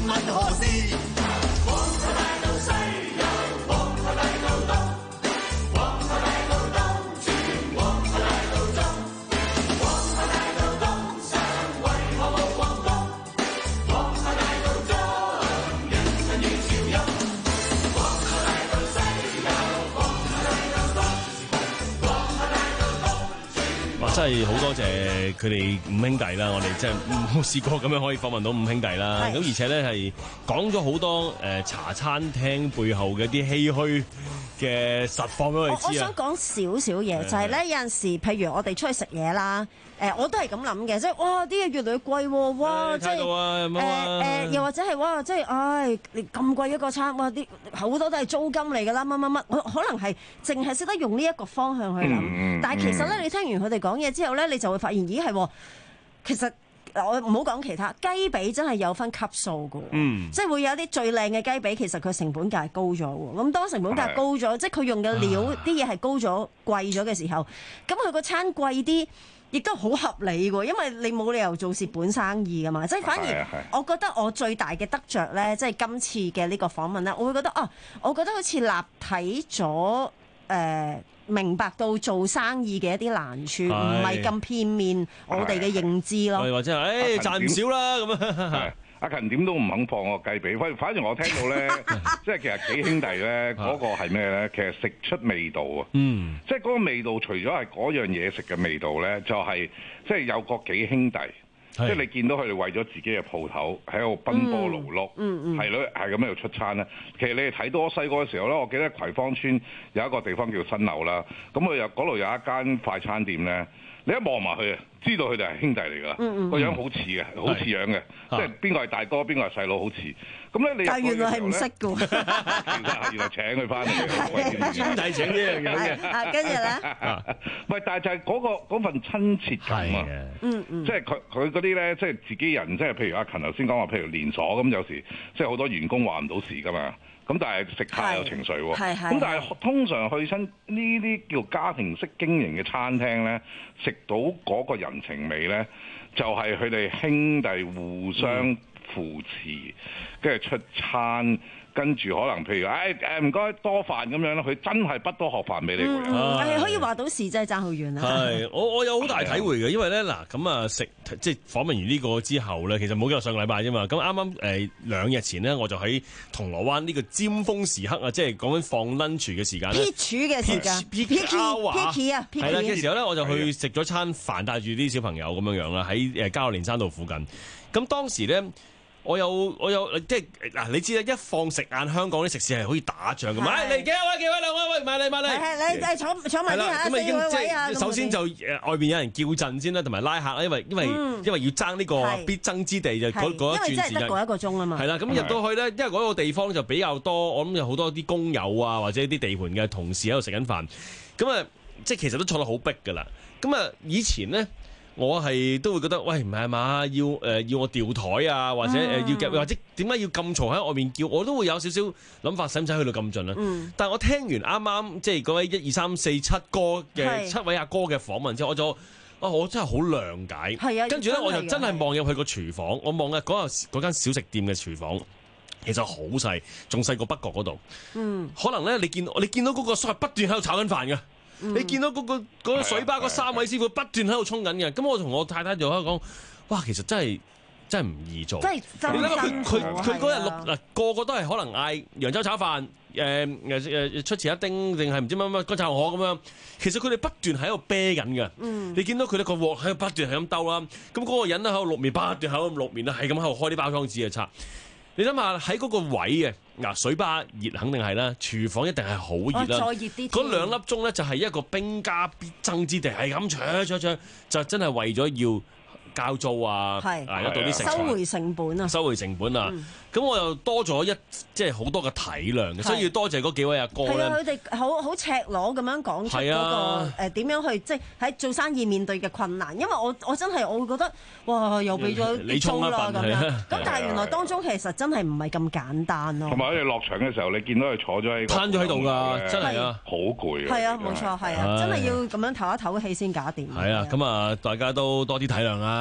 問何事？皇后大道西有皇后大道東，皇后大道東轉皇后大道中，皇后大道東上為何冇皇宮？皇后大道中人人要朝音，皇后大道西有皇后大道東，皇后大道東。 哇！真係好多謝佢哋五兄弟啦，我哋真係冇試過咁樣可以訪問到五兄弟啦。咁而且咧係講咗好多誒茶餐廳背後嘅啲唏噓嘅實況俾我哋知啊！ 我想講少少嘢，就係咧有陣時，譬如我哋出去食嘢啦，誒我都係咁諗嘅，即係哇啲嘢越嚟越貴喎，哇即係誒誒又或者係哇即係唉你咁貴一個餐，哇啲好多都係租金嚟㗎啦，乜乜乜，我可能係淨係識得用呢一個方向去諗， 嗯、 但係其實咧你聽完佢哋講嘢之後咧，你就會發現咦係喎，其實。我唔好講其他，雞髀真係有分級數㗎，嗯、即係會有啲最靚嘅雞髀，其實佢成本價係高咗喎。咁當成本價高咗，即係佢用嘅料啲嘢係高咗、貴咗嘅時候，咁佢個餐貴啲，亦都好合理喎。因為你冇理由做蝕本生意㗎嘛。即係反而，我覺得我最大嘅得着咧，即係今次嘅呢個訪問咧，我會覺得啊，我覺得好似立體咗誒。呃明白到做生意嘅一啲難處，唔係咁片面，我哋嘅認知咯。 或者係誒賺唔少啦咁啊！ 阿勤點都唔肯放個雞髀，反反而我聽到咧，即係其實幾兄弟咧嗰個係咩咧？其實食出味道啊！嗯，即係嗰個味道，除咗係嗰樣嘢食嘅味道咧，就係即係有個幾兄弟。即係你見到佢哋為咗自己嘅鋪頭喺度奔波勞碌，係咯、嗯，係咁喺度出餐咧。其實你哋睇到我細個嘅時候咧，我記得葵芳村有一個地方叫新樓啦，咁佢又嗰度有一間快餐店咧，你一望埋去啊，知道佢哋係兄弟嚟㗎啦，個、嗯嗯、樣好似嘅，好似樣嘅，即係邊個係大哥，邊個係細佬，好似。咁咧你但係原來係唔識㗎，其實係原來請佢翻嚟， 兄弟請呢樣嘢嘅。 啊，跟住咧， 唔係，但係就係嗰、嗰個嗰份親切感啊，嗯嗯，即係佢佢嗰啲咧，即係自己人，即係譬如阿勤頭先講話，譬如連鎖咁，有時即係好多員工話唔到事㗎嘛。咁但係食客有情緒喎，咁但係通常去親呢啲叫家庭式經營嘅餐廳咧，食到嗰個人情味咧，就係佢哋兄弟互相扶持，跟住、嗯、出餐。跟住可能譬如誒誒唔該多飯咁樣啦，佢真係不多學飯俾你喎。 嗯，係可以話到時真係爭好遠啦。 係，我我有好大體會嘅，因為咧嗱咁啊食即係訪問完呢個之後咧，其實冇幾個上個禮拜啫嘛。咁啱啱誒兩日前咧，我就喺銅鑼灣呢個尖峰時刻啊，即係講緊放 lunch 嘅時間咧。 peak 嘅時間 peak hour 啊， 係啦嘅時候咧，我就去食咗餐飯，帶住啲小朋友咁樣樣啦，喺誒加路連山道附近。咁當時咧。我有我有即係嗱，你知啦，一放食晏，香港啲食肆係好似打仗咁，嚟嚟幾位幾位兩位，喂，埋嚟埋嚟， 係係你坐坐埋啲嚇，四個位啊！ 首先就外邊有人叫陣先啦，同埋拉客啦，因為因為因為要爭呢個必爭之地就嗰嗰一轉時間，因為真係得嗰一個鐘啊嘛。係啦，咁入到去咧，因為嗰個地方就比較多，我諗有好多啲工友啊，或者啲地盤嘅同事喺度食緊飯，咁啊，即係其實都坐得好逼㗎啦。咁啊，以前咧。我係都會覺得，喂唔係嘛，要誒、呃、要我調台啊，或者誒、呃、要夾，或者點解要咁嘈喺外面叫，我都會有少少諗法，使唔使去到咁盡咧？嗯、但係我聽完啱啱即係嗰位一二三四七哥嘅七位阿哥嘅訪問之後，我就啊我真係好諒解。係啊，跟住咧我就真係望入去個廚房，我望嘅嗰個嗰間小食店嘅廚房，其實好細，仲細過北角嗰度。嗯，可能咧你見你見到嗰個叔係不斷喺度炒緊飯嘅。嗯、你見到嗰、嗰個嗰個水吧嗰三位師傅不斷喺度沖緊嘅，咁我同我太太就喺度講，哇，其實真係真係唔易做。真係真係佢佢佢嗰日六嗱個個都係可能嗌揚州炒飯，誒誒誒出前一丁定係唔知乜乜乾炒河咁樣。其實佢哋不斷喺度啤緊嘅。嗯、你見到佢哋個鑊喺度不斷係咁兜啦，咁嗰個人咧喺度淥麵，不斷喺度淥麵啦，係咁喺度開啲包裝紙嘅叉。你諗下喺嗰個位嘅嗱，水吧熱肯定係啦，廚房一定係好熱啦。再熱啲，嗰兩粒鐘咧就係一個兵家必爭之地，係咁搶搶搶，就真係為咗要交租啊，係啊，一到啲食材收回成本啊，收回成本啊。咁、嗯、我又多咗一即係好多嘅體諒嘅，所以要多謝嗰幾位阿哥咧。係啊，佢哋好好赤裸咁樣講出嗰、那個誒點樣去即係喺做生意面對嘅困難。因為我我真係我會覺得哇，又俾咗啲租啦咁樣。咁但係原來當中其實真係唔係咁簡單咯。同埋佢哋落場嘅時候，你見到佢坐咗喺攤咗喺度㗎，真係啊，好攰啊。係啊，冇錯，係啊，真係要咁樣唞一唞氣先搞掂。係啊，咁啊，大家都多啲體諒啦。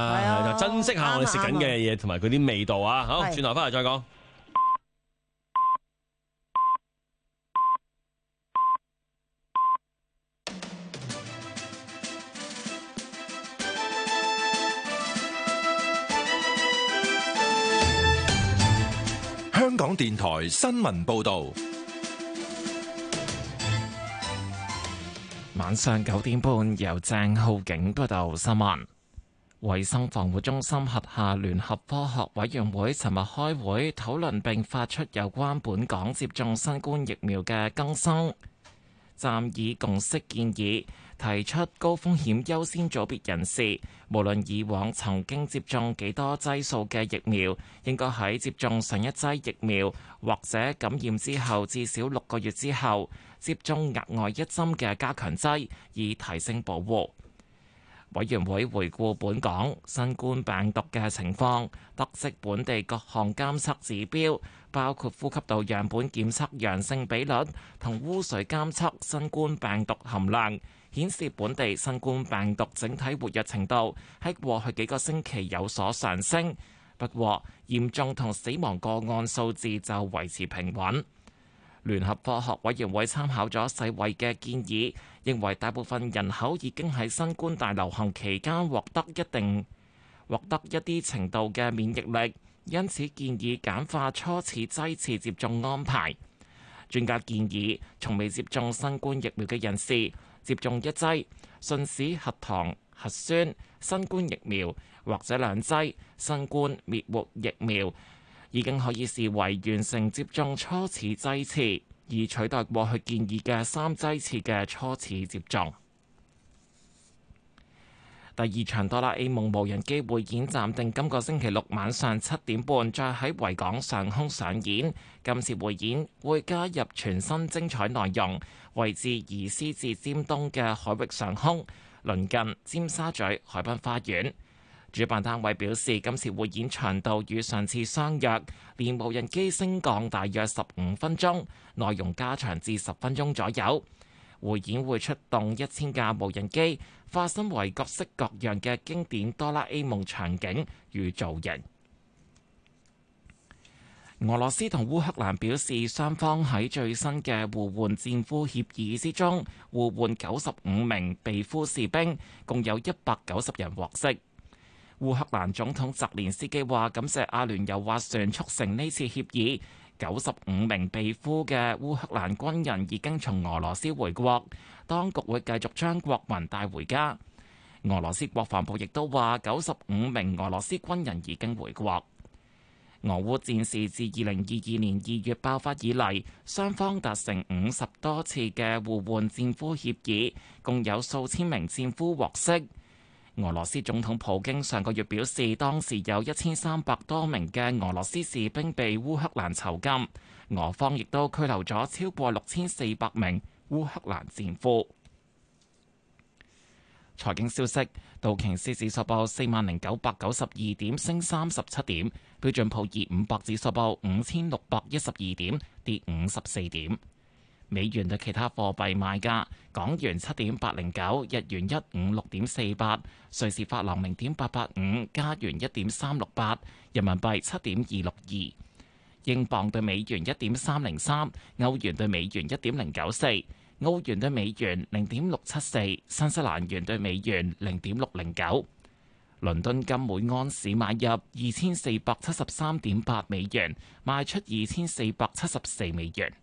啊，就珍惜下我哋食緊嘅嘢同埋佢啲味道啊！好，轉頭翻嚟再講。 香港電台新聞報道， 晚上九點半由鄭浩景報道新聞。衛生防護中心轄下聯合科學委員會尋日開會討論並發出有關本港接種新冠疫苗嘅更新暫議共識建議，提出高風險優先組別人士，無論以往曾經接種幾多劑數嘅疫苗，應該喺接種上一劑疫苗或者感染之後至少六個月之後接種額外一針嘅加強劑，以提升保護。委員會回顧本港新冠病毒嘅情況，得悉本地各項監測指標，包括呼吸道樣本檢測陽性比率同污水監測新冠病毒含量，顯示本地新冠病毒整體活躍程度喺過去幾個星期有所上升，不過嚴重同死亡個案數字就維持平穩。聯合科學委員會參考咗世衛嘅建議，認為大部分人口已經喺新冠大流行期間獲得一定獲得一啲程度嘅免疫力，因此建議簡化初次劑次接種安排。專家建議，從未接種新冠疫苗嘅人士接種一劑信使核糖核酸新冠疫苗或者兩劑新冠滅活疫苗，已經可以視為完成接種初次劑次，以取代過去建議嘅三劑次嘅初次接種。第二場哆啦 A 夢無人機匯演暫定今個星期六晚上七點半再喺維港上空上演。今次匯演會加入全新精彩內容，位置移師至尖東嘅海域上空，鄰近尖沙咀海濱花園。主辦單位表示，今次匯演長度與上次相若，連無人機升降大約十五分鐘，內容加長至十分鐘左右。匯演會出動一千架無人機，化身為各式各樣嘅經典哆啦 A 夢場景與造型。俄羅斯同烏克蘭表示，雙方喺最新嘅互換戰俘協議之中，互換九十五名被俘士兵，共有一百九十人獲釋。烏克蘭總統澤連斯基話感謝阿聯酋斡旋促成呢次協議，九十五名被俘嘅烏克蘭軍人已經從俄羅斯回國，當局會繼續將國民帶回家。俄羅斯國防部亦都話九十五名俄羅斯軍人已經回國。俄烏戰事自二零二二年二月爆發以嚟，雙方達成五十多次嘅互換戰俘協議，共有數千名戰俘獲釋。俄羅斯總統普京上個月表示，當時有一千三百多名嘅俄羅斯士兵被烏克蘭囚禁，俄方亦都拘留咗超過六千四百名烏克蘭戰俘。財經消息，道瓊斯指數報四萬零九百九十二點，升三十七點；標準普爾五百指數報五千六百一十二點，跌五十四點。美元對其他貨幣賣價：港元七點八零九，日元一五六點四八，瑞士法郎零點八八五，加元一點三六八，人民幣七點二六二，英鎊對美元一點三零三，歐元對美元一點零九四，澳元對美元零點六七四，新西蘭元對美元零點六零九。倫敦金每安士買入二千四百七十三點八美元，賣出二千四百七十四美元。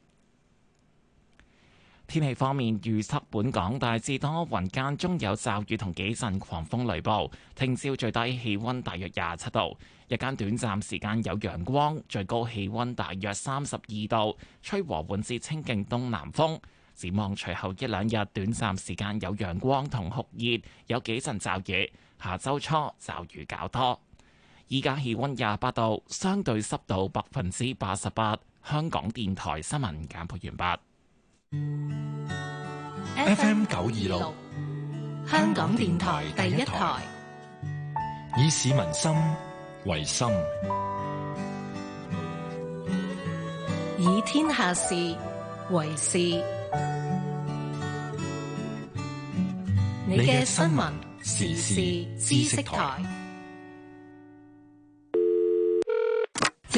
天氣方面，預測本港大致多雲，間中有驟雨同幾陣狂風雷暴。聽朝最低氣溫大約廿七度，日間短暫時間有陽光，最高氣溫大約三十二度，吹和緩至清勁東南風。展望隨後一兩日，短暫時間有陽光同酷熱，有幾陣驟雨。下周初驟雨較多。依家氣溫廿八度，相對濕度百分之八十八。香港電台新聞簡報完畢。 F M 九二六， 香港電台第一台， 以市民心為心， 以天下事為事。你嘅新聞時事知識台。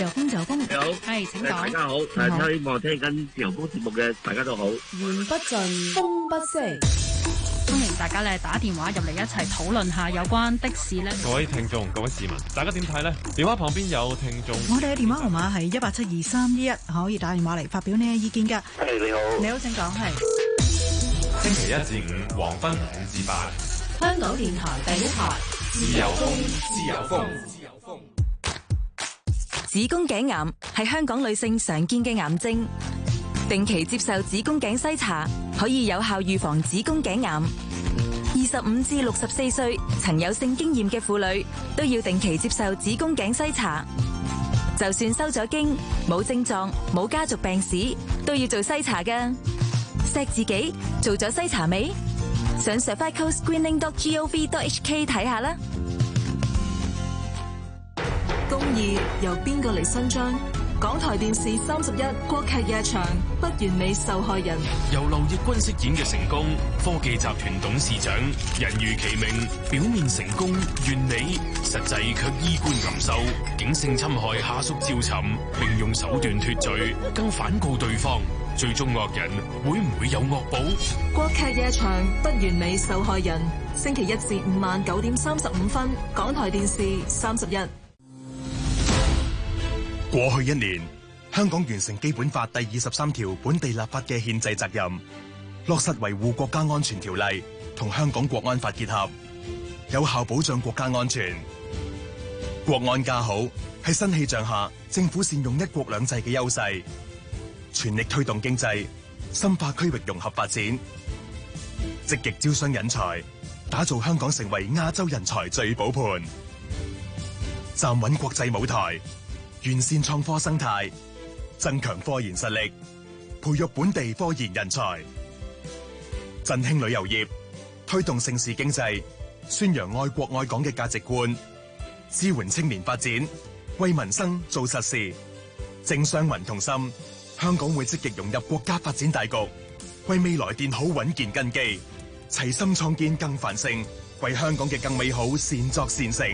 自由風，自由風， 你好， 係請講。 大家好，誒，希望聽緊自由風節目嘅大家都好。 言不盡，風不息。歡迎大家咧打電話入嚟一齊討論下有關的士咧。 各位聽眾、各位市民，大家點睇呢？電話旁邊有聽眾。 我哋嘅電話號碼係一八七二三一一，可以打電話嚟發表你嘅意見㗎。 係你好， 你好，請講。係星期一至五黃昏五至八， 香港電台第一台， 自由風，自由風，自由風。 子宮頸癌係香港女性常見嘅癌症，定期接受子宮頸篩查可以有效預防子宮頸癌。二十五至六十四歲曾有性經驗嘅婦女都要定期接受子宮頸篩查。就算收咗經，冇症狀、冇家族病史，都要做篩查㗎。錫自己做咗篩查未？上 cervical screening dot gov dot hk 睇下啦。 公義由邊個嚟伸張？港台電視三十一國劇夜場不完美受害人， 由劉奕君飾演嘅成功科技集團董事長，人如其名，表面成功完美，實際卻衣冠禽獸，竟性侵害下屬趙尋，並用手段脫罪，更反告對方。最終惡人會唔會有惡報？ 國劇夜場不完美受害人，星期一至五晚九點三十五分，港台電視三十一。 過去一年，香港完成基本法第二十三條本地立法嘅憲制責任，落實維護國家安全條例同香港國安法結合，有效保障國家安全。國安家好係新氣象下政府善用一國兩制嘅優勢，全力推動經濟，深化區域融合發展，積極招商引才，打造香港成為亞洲人才最寶盤，站穩國際舞台，完善創科生態，增強科研實力，培育本地科研人才，振興旅遊業，推動盛事經濟，宣揚愛國愛港嘅價值觀，支援青年發展，為民生做實事，政商民同心，香港會積極融入國家發展大局，為未來奠好穩健根基，齊心創建更繁盛，為香港嘅更美好善作善成。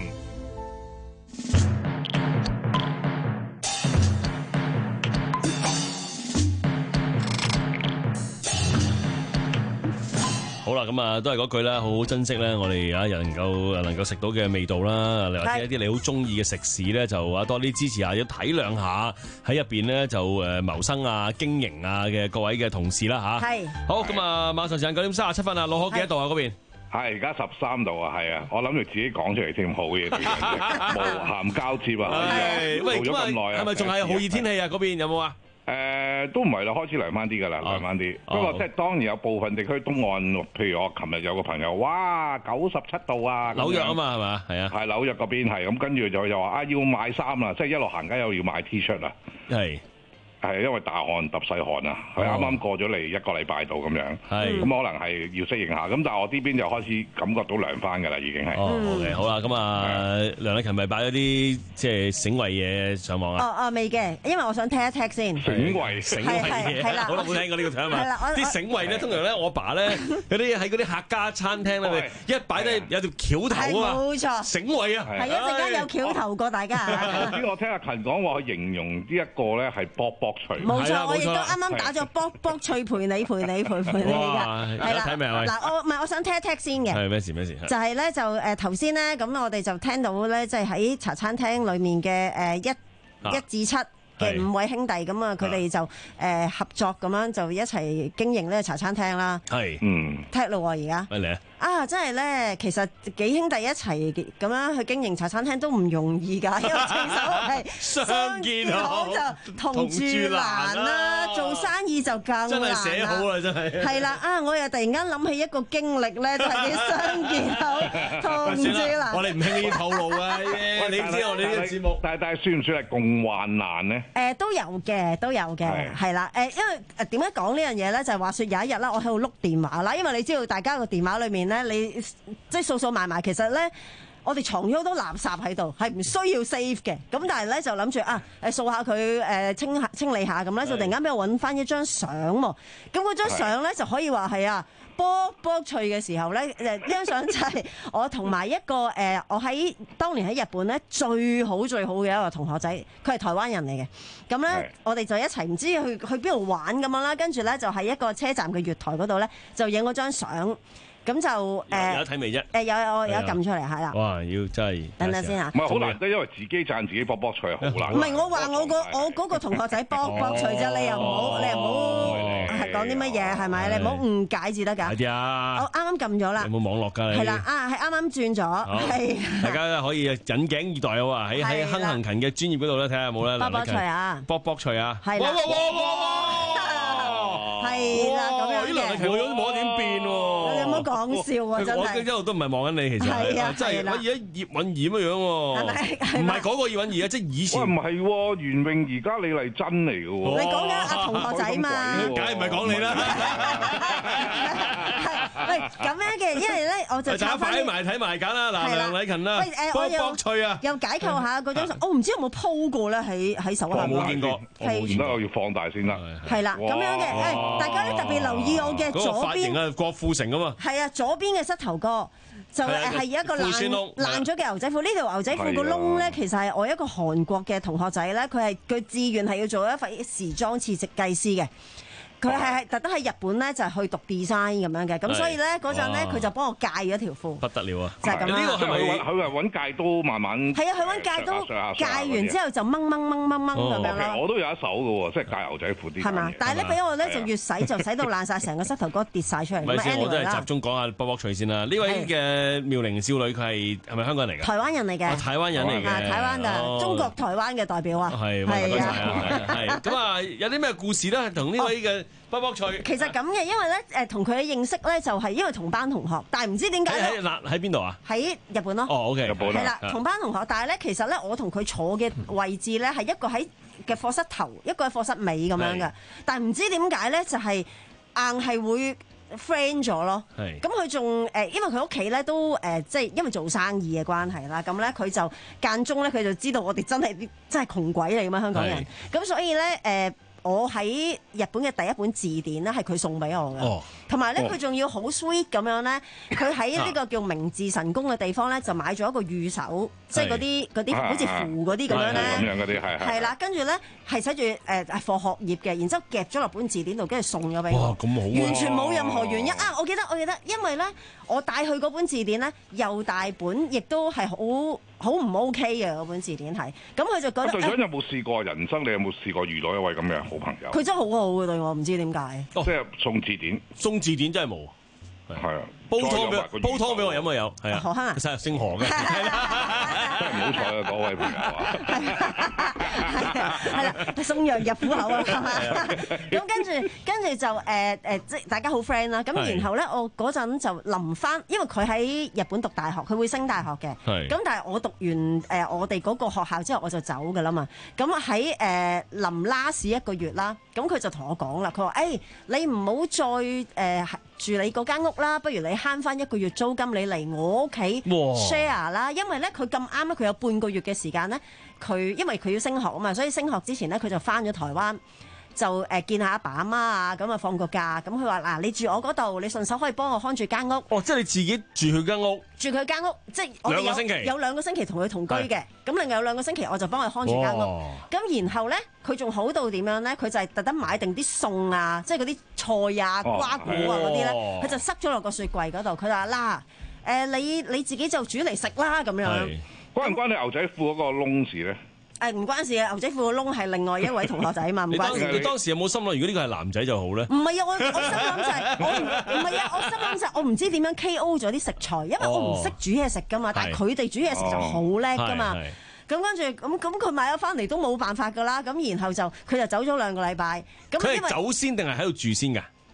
好啦，咁啊，都係嗰句啦，好好珍惜咧，我哋啊能夠能夠食到嘅味道啦，或者一啲你好中意嘅食肆咧，就啊多啲支持下，要體諒下喺入邊咧就誒謀生啊、經營啊嘅各位嘅同事啦吓。係。好，咁啊，馬上時間九點三十七分啊，落河幾多度啊？嗰邊？ 係而家十三度啊，係啊，我諗住自己講出嚟添，好嘢，無銜交接啊，做咗咁耐啊， 係咪仲係好熱天氣啊？嗰邊有冇啊？ 誒、呃、都唔係啦，開始涼翻啲㗎啦，涼翻啲。不過即係當然有部分地區東岸，譬如我琴日有個朋友，哇九十七度啊！ 紐約啊嘛係嘛？係啊， 係紐約嗰邊係咁，跟住就就話啊要買衫啦，即係一路行街又要買 T 恤啊。係。係因為大汗揼細汗啊，佢啱啱過咗嚟一個禮拜度咁樣，咁可能係要適應下。咁但係我呢邊就開始感覺到涼翻㗎啦，已經係。 哦 ，OK，好啦，咁啊，梁麗琴咪擺咗啲即係醒胃嘢上網啊？ 哦哦，未嘅，因為我想踢一踢先。 醒胃，醒胃嘢，係啦， 好耐冇聽過呢個詞啊嘛。啲醒胃咧，通常咧，我爸咧嗰啲喺嗰啲客家餐廳咧，一擺咧有條橋頭啊嘛。冇錯。醒胃啊！ 係一陣間有橋頭過大家。 頭先我聽阿勤講話，佢形容呢一個咧係卜卜脆。 冇錯，我亦都啱啱打咗卜卜脆陪你陪你陪陪你㗎，係啦。 睇咩啊？ 嗱，我唔係我想聽一聽先嘅。 係咩事咩事？ 就係咧，就誒頭先咧，咁我哋就聽到咧，即係喺茶餐廳裡面嘅誒一一至七嘅五位兄弟咁啊，佢哋就誒合作咁樣就一齊經營呢個茶餐廳啦。係，嗯，踢路喎而家。嚟啊！啊，真係咧，其實幾兄弟一齊咁樣去經營茶餐廳都唔容易㗎，因為正所謂相見好就同住難啦，做生意就更難啦。真係寫好啦，真係。係啦，啊，我又突然間諗起一個經歷咧，就係啲相見好同住難。 我哋唔輕易透露啊，你知我哋呢個節目， 但係但係算唔算係共患難咧？ 誒都有嘅，都有嘅，係啦。誒，因為誒點解講呢樣嘢咧？就係話説有一日啦，我喺度碌電話啦，因為你知道大家個電話裏面咧，你即係數數埋埋，其實咧， 我哋藏咗好多垃圾喺度，係唔需要 save 嘅。咁但係咧就諗住啊，誒掃下佢誒清下清理下咁咧，就突然間俾我揾翻一張相喎。咁嗰張相咧就可以話係啊。卜卜脆嘅時候咧，誒呢張相就係我同埋一個誒、呃，我喺當年喺日本咧最好最好嘅一個同學仔，佢係台灣人嚟嘅。咁咧，我哋就一齊唔知去去邊度玩咁樣啦，跟住咧就喺一個車站嘅月台嗰度咧，就影嗰張相。咁就誒、呃、 有得睇未啫？ 誒有我有得撳出嚟係啦。 哇！要真係等等先嚇。 唔係好難得，因為自己讚自己卜卜脆好難。 唔係我話我個我嗰個同學仔卜卜脆啫，你又唔好你又唔好係講啲乜嘢係咪？你唔好誤解至得㗎。 係啲啊！ 我啱啱撳咗啦。 有冇網絡㗎？ 係啦，啊係啱啱轉咗，係。 大家可以引頸以待啊！喺喺亨行勤嘅專業嗰度咧，睇下有冇啦。 卜卜脆啊！ 卜卜脆啊！ 係啦。係啦，咁樣嘅。 呢兩條樣都冇得點變喎。 你有冇講笑啊？真係。 我一路都唔係望緊你，其實係啊，真係可以一葉韻儀咁樣喎。唔係嗰個葉韻儀啊，即係以前。 喂，唔係喎，袁詠儀加李麗珍嚟嘅喎。 你講緊阿同學仔嘛？ 梗係唔係講你啦。 喂，咁樣嘅，因為咧我就查翻。 睇埋睇埋揀啦，嗱，梁禮勤啦，卜卜脆啊， 又解構下嗰張相，我唔知有冇 po 過咧喺喺手下。 我冇見過，我冇見過， 我要放大先啦。 係啦，咁樣嘅，誒，大家咧特別留意我嘅左邊。 啊，郭富城啊嘛。 係啊，左邊嘅膝頭哥就係一個爛爛咗嘅牛仔褲。呢條牛仔褲個窿咧，其實係我一個韓國嘅同學仔咧，佢係佢志願係要做一份時裝設計師嘅。佢係係特登喺日本咧，就係去讀 design 咁樣嘅，咁所以咧嗰陣咧，佢就幫我戒咗條褲。 不得了啊！ 就係咁啦。 呢個係咪佢話揾戒刀慢慢？ 係啊，佢揾戒刀戒完之後就掹掹掹掹掹咁樣咯。 我都有一手嘅喎，即係戒牛仔褲啲。 係嘛？但係咧俾我咧就越洗就洗到爛晒，成個膝頭哥跌晒出嚟。 唔係先，我都係集中講下卜卜脆先啦。呢位嘅妙齡少女，佢係係咪香港人嚟㗎？ 台灣人嚟嘅。 台灣人嚟嘅。 台灣㗎，中國台灣嘅代表啊。 係，係啊，係。咁啊，有啲咩故事咧？同呢位嘅卜卜脆。 其實咁嘅，因為咧誒同佢嘅認識咧就係因為同班同學，但係唔知點解喺喺喺邊度啊？ 喺日本咯。 哦，OK，日本係啦，同班同學，但係咧其實咧我同佢坐嘅位置咧係一個喺嘅課室頭，一個喺課室尾咁樣嘅，但係唔知點解咧就係硬係會 friend 咗咯。係。咁佢仲誒，因為佢屋企咧都誒，即係因為做生意嘅關係啦，咁咧佢就間中咧佢就知道我哋真係啲真係窮鬼嚟㗎嘛香港人，咁所以咧誒。呃我喺日本嘅第一本字典咧，係佢送俾我嘅，同埋咧佢仲要好 sweet 咁樣咧，佢喺呢個叫明治神宮嘅地方咧，就買咗一個御守，即係嗰啲嗰啲好似符嗰啲咁樣咧， 咁樣嗰啲係係啦，跟住咧係寫住誒係課學業嘅，然之後夾咗落本字典度，跟住送咗俾我， 咁好， 完全冇任何原因啊！我記得我記得，因為咧我帶去嗰本字典咧又大本，亦都係好好唔 OK 嘅嗰本字典係，咁佢就覺得。隊長有冇試過人生？你有冇試過遇到一位咁嘅好朋友？ 佢真係好好嘅對我，唔知點解。 即係送字典， 送字典真係冇。 係啊， 煲湯俾煲湯俾我飲啊有，係啊， 何坑啊， 實係姓何嘅， 真係唔好彩啊嗰位朋友啊， 係啦，送羊入虎口啊，咁跟住跟住就誒誒，即係大家好 friend 啦。咁然後咧，我嗰陣就臨翻，因為佢喺日本讀大學，佢會升大學嘅。咁但係我讀完誒我哋嗰個學校之後，我就走㗎啦嘛。咁喺誒臨 last 一個月啦，咁佢就同我講啦，佢話誒你唔好再誒住你嗰間屋啦，不如你慳翻一個月租金，你嚟我屋企 share 啦。因為咧佢咁啱咧，佢有半個月嘅時間咧，佢因為佢要升學啊嘛，所以升學之前咧佢就翻咗台灣，就誒見下阿爸阿媽啊，咁啊放個假。咁佢話嗱，你住我嗰度，你順手可以幫我看住間屋。 哦，即係你自己住佢間屋， 住佢間屋，即係我哋有兩個星期有兩個星期同佢同居嘅。咁另外有兩個星期我就幫佢看住間屋。咁然後咧，佢仲好到點樣咧？佢就係特登買定啲餸啊，即係嗰啲菜啊、瓜果啊嗰啲咧，佢、哦、就塞咗落個雪櫃嗰度。佢話嗱，誒、呃、你你自己就煮嚟食啦咁樣。 關唔關你牛仔褲嗰個窿事咧？ 誒唔關事嘅，牛仔褲個窿係另外一位同學仔嘛，唔關事。 你當時有冇心諗，如果呢個係男仔就好咧？ 唔係啊，我我心諗就係我唔唔係啊，我心諗就係我唔知點樣 K O 咗啲食材，因為我唔識煮嘢食噶嘛，但係佢哋煮嘢食就好叻噶嘛。咁跟住咁咁佢買咗翻嚟都冇辦法噶啦，咁然後就佢就走咗兩個禮拜。 佢係走先定係喺度住先㗎？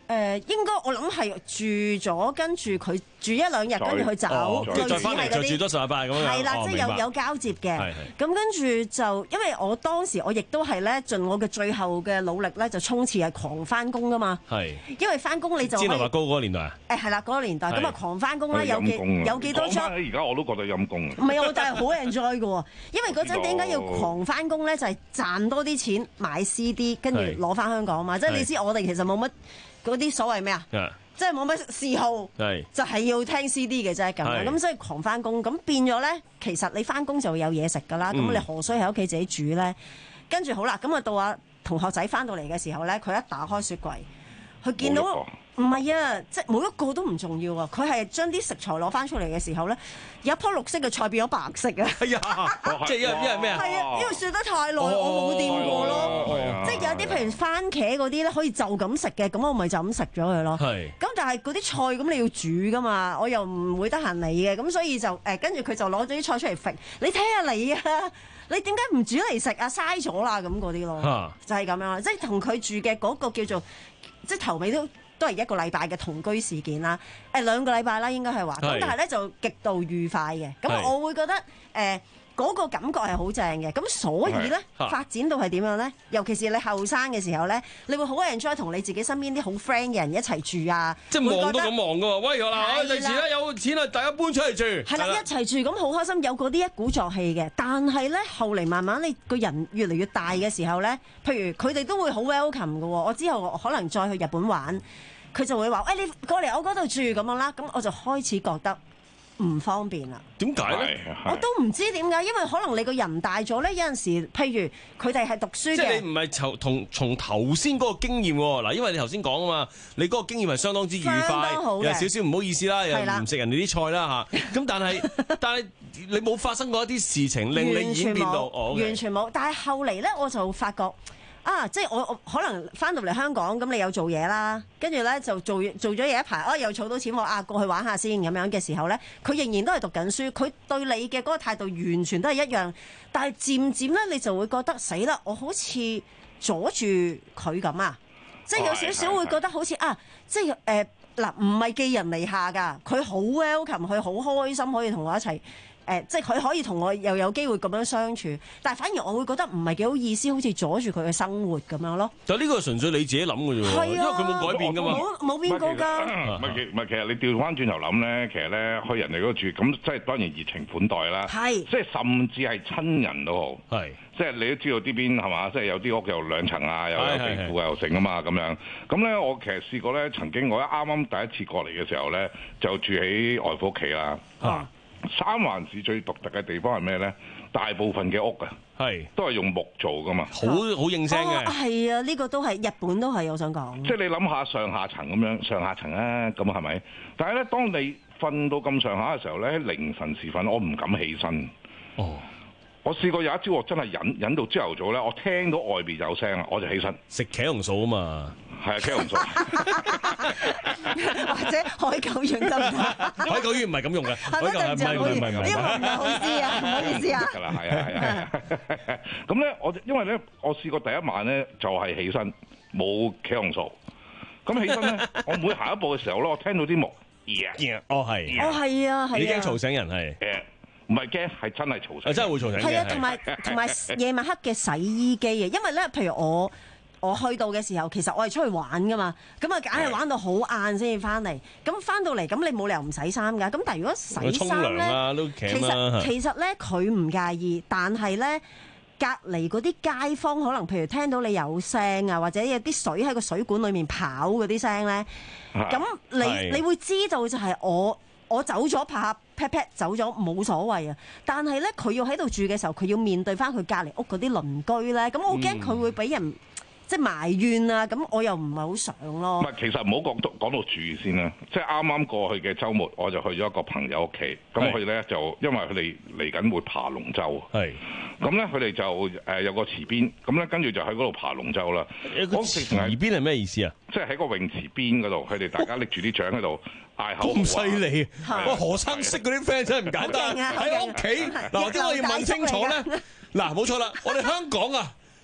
誒應該我諗係住咗，跟住佢住一兩日，跟住佢走，類似係嗰啲住多十日八日咁樣。 係啦，即係有有交接嘅。咁跟住就，因為我當時我亦都係咧，盡我嘅最後嘅努力咧，就衝刺係狂翻工噶嘛。係。因為翻工你就。煎蘿蔔糕嗰個年代啊？誒係啦，嗰個年代咁啊，狂翻工啦，有幾有幾多 job？ 而家我都覺得陰功啊。 唔係啊，我就係好 enjoy 嘅喎，因為嗰陣點解要狂翻工咧？就係賺多啲錢買 C D， 跟住攞翻香港嘛。即係你知我哋其實冇乜。嗰啲所謂咩啊？ Yeah. 即係冇乜嗜好，就係要聽 C D 嘅啫咁。咁所以狂翻工，咁變咗咧，其實你翻工就會有嘢食噶啦。咁、嗯、你何須喺屋企自己煮咧？跟住好啦，咁啊到啊同學仔翻到嚟嘅時候咧，佢一打開雪櫃，佢見到。唔係啊，即係每一個都唔重要啊！佢係將啲食材攞翻出嚟嘅時候咧，有一樖綠色嘅菜變咗白色啊！係啊， 即係因為因為咩啊？ 係啊，因為雪得太耐，我冇掂過咯。即係有啲譬如番茄嗰啲咧，可以就咁食嘅，咁我咪就咁食咗佢咯。係。咁但係嗰啲菜咁你要煮噶嘛，我又唔會得閒理嘅，咁所以就誒跟住佢就攞咗啲菜出嚟揈，你睇下你啊！你點解唔煮嚟食啊？嘥咗啦咁嗰啲咯，就係咁樣啦。即係同佢住嘅嗰個叫做，即係頭尾都。都係一個禮拜嘅同居事件啦，誒兩個禮拜啦應該係話，咁但係咧就極度愉快嘅，咁我會覺得誒嗰、呃嗰個感覺係好正嘅，咁所以咧發展到係點樣咧？尤其是你後生嘅時候咧，你會好 enjoy 同你自己身邊啲好 friend 嘅人一齊住啊！ 即係望都咁望噶喎，喂嗱，第時咧有錢啦，大家搬出嚟住， 係啦，一齊住咁好開心，有嗰啲一鼓作氣嘅。但係咧後嚟慢慢你個人越嚟越大嘅時候咧，譬如佢哋都會好 welcome 嘅喎，我之後可能再去日本玩。佢就會話：誒、哎，你過嚟我嗰度住咁樣啦，咁我就開始覺得唔方便啦。 點解咧？ 我都唔知點解，因為可能你個人大咗咧，有陣時，譬如佢哋係讀書嘅， 即係你唔係從同從頭先嗰個經驗喎。嗱，因為你頭先講啊嘛，你嗰個經驗係相當之愉快，有少少唔好意思啦，又唔食人哋啲菜啦嚇。咁但係但係你冇發生過一啲事情令你演變到， 完全冇。但係後嚟咧，我就發覺。啊！即係我我可能翻到嚟香港，咁你有做嘢啦，跟住咧就做做咗嘢一排，哦又儲到錢，我啊過去玩下先咁樣嘅時候咧，佢仍然都係讀緊書，佢對你嘅嗰個態度完全都係一樣，但係漸漸咧你就會覺得死啦，我好似阻住佢咁啊！即係有少少會覺得好似啊，即係誒嗱，唔係寄人籬下㗎，佢好 welcome，佢好開心可以同我一齊。誒、呃，即係佢可以同我又有機會咁樣相處，但係反而我會覺得唔係幾好意思，好似阻住佢嘅生活咁樣咯。 但係呢個純粹你自己諗嘅啫喎，啊、因為佢冇改變㗎嘛， 冇冇變過㗎。 唔係其唔係其實你調翻轉頭諗咧，其實咧去人哋嗰度住，咁即係當然熱情款待啦。係，即係甚至係親人都好。係，即係你都知道呢邊係嘛？即係有啲屋有兩層啊，又有地庫又成啊嘛咁樣。咁咧我其實試過咧，曾經我一啱啱第一次過嚟嘅時候咧，就住喺外父屋企啦。啊三環市最獨特嘅地方係咩咧？大部分嘅屋啊，係都係用木做噶嘛， 好好應聲嘅。 係啊，呢、呢個都係日本都係，我想講。 即係你諗下上下層咁樣，上下層啊，咁係咪？但係咧，當你瞓到咁上下嘅時候咧，凌晨時分我唔敢起身。哦。我試過有一朝我真係忍忍到朝頭早咧，我聽到外邊有聲啊，我就起身食茄紅素啊嘛， 係啊，茄紅素， 或者海狗丸得唔得？ 海狗丸唔係咁用嘅，海狗丸唔係唔係唔係唔係， 呢個唔係好知啊，唔好意思啊。 得㗎啦，係啊係啊係啊。咁咧，我因為咧，我試過第一晚咧就係起身冇茄紅素，咁起身咧，我每行一步嘅時候咧，我聽到啲木， 哦係， 哦係啊係啊， 你驚嘈醒人係？ 誒。唔係驚，係真係嘈醒， 真係會嘈醒嘅。 係啊，同埋同埋夜晚黑嘅洗衣機啊，因為咧，譬如我我去到嘅時候，其實我係出去玩噶嘛，咁啊，梗係玩到好晏先至翻嚟。咁翻到嚟，咁你冇理由唔洗衫㗎。咁但係如果洗衫咧， 啊、 其實其實咧佢唔介意，但係咧隔離嗰啲街坊可能譬如聽到你有聲啊，或者有啲水喺個水管裡面跑嗰啲聲咧，咁你你會知道就係我。我走咗拍下 pat pat 走咗冇所謂啊，但係咧佢要喺度住嘅時候，佢要面對翻佢隔離屋嗰啲鄰居咧，咁我驚佢會俾人、嗯、即係埋怨啊，咁我又唔係好想咯。唔係， 其實唔好講到講到住先啦，即係啱啱過去嘅週末，我就去咗一個朋友屋企，咁佢咧就因為佢哋嚟緊會爬龍舟，係咁咧佢哋就誒有個池邊，咁咧跟住就喺嗰度爬龍舟啦。 個池邊係咩意思啊？ 即係喺個泳池邊嗰度，佢哋大家拎住啲獎喺度。 咁犀利！哇，何生識嗰啲 friend 真係唔簡單。喺屋企嗱，點解我要問清楚咧？嗱，冇錯啦，我哋香港啊，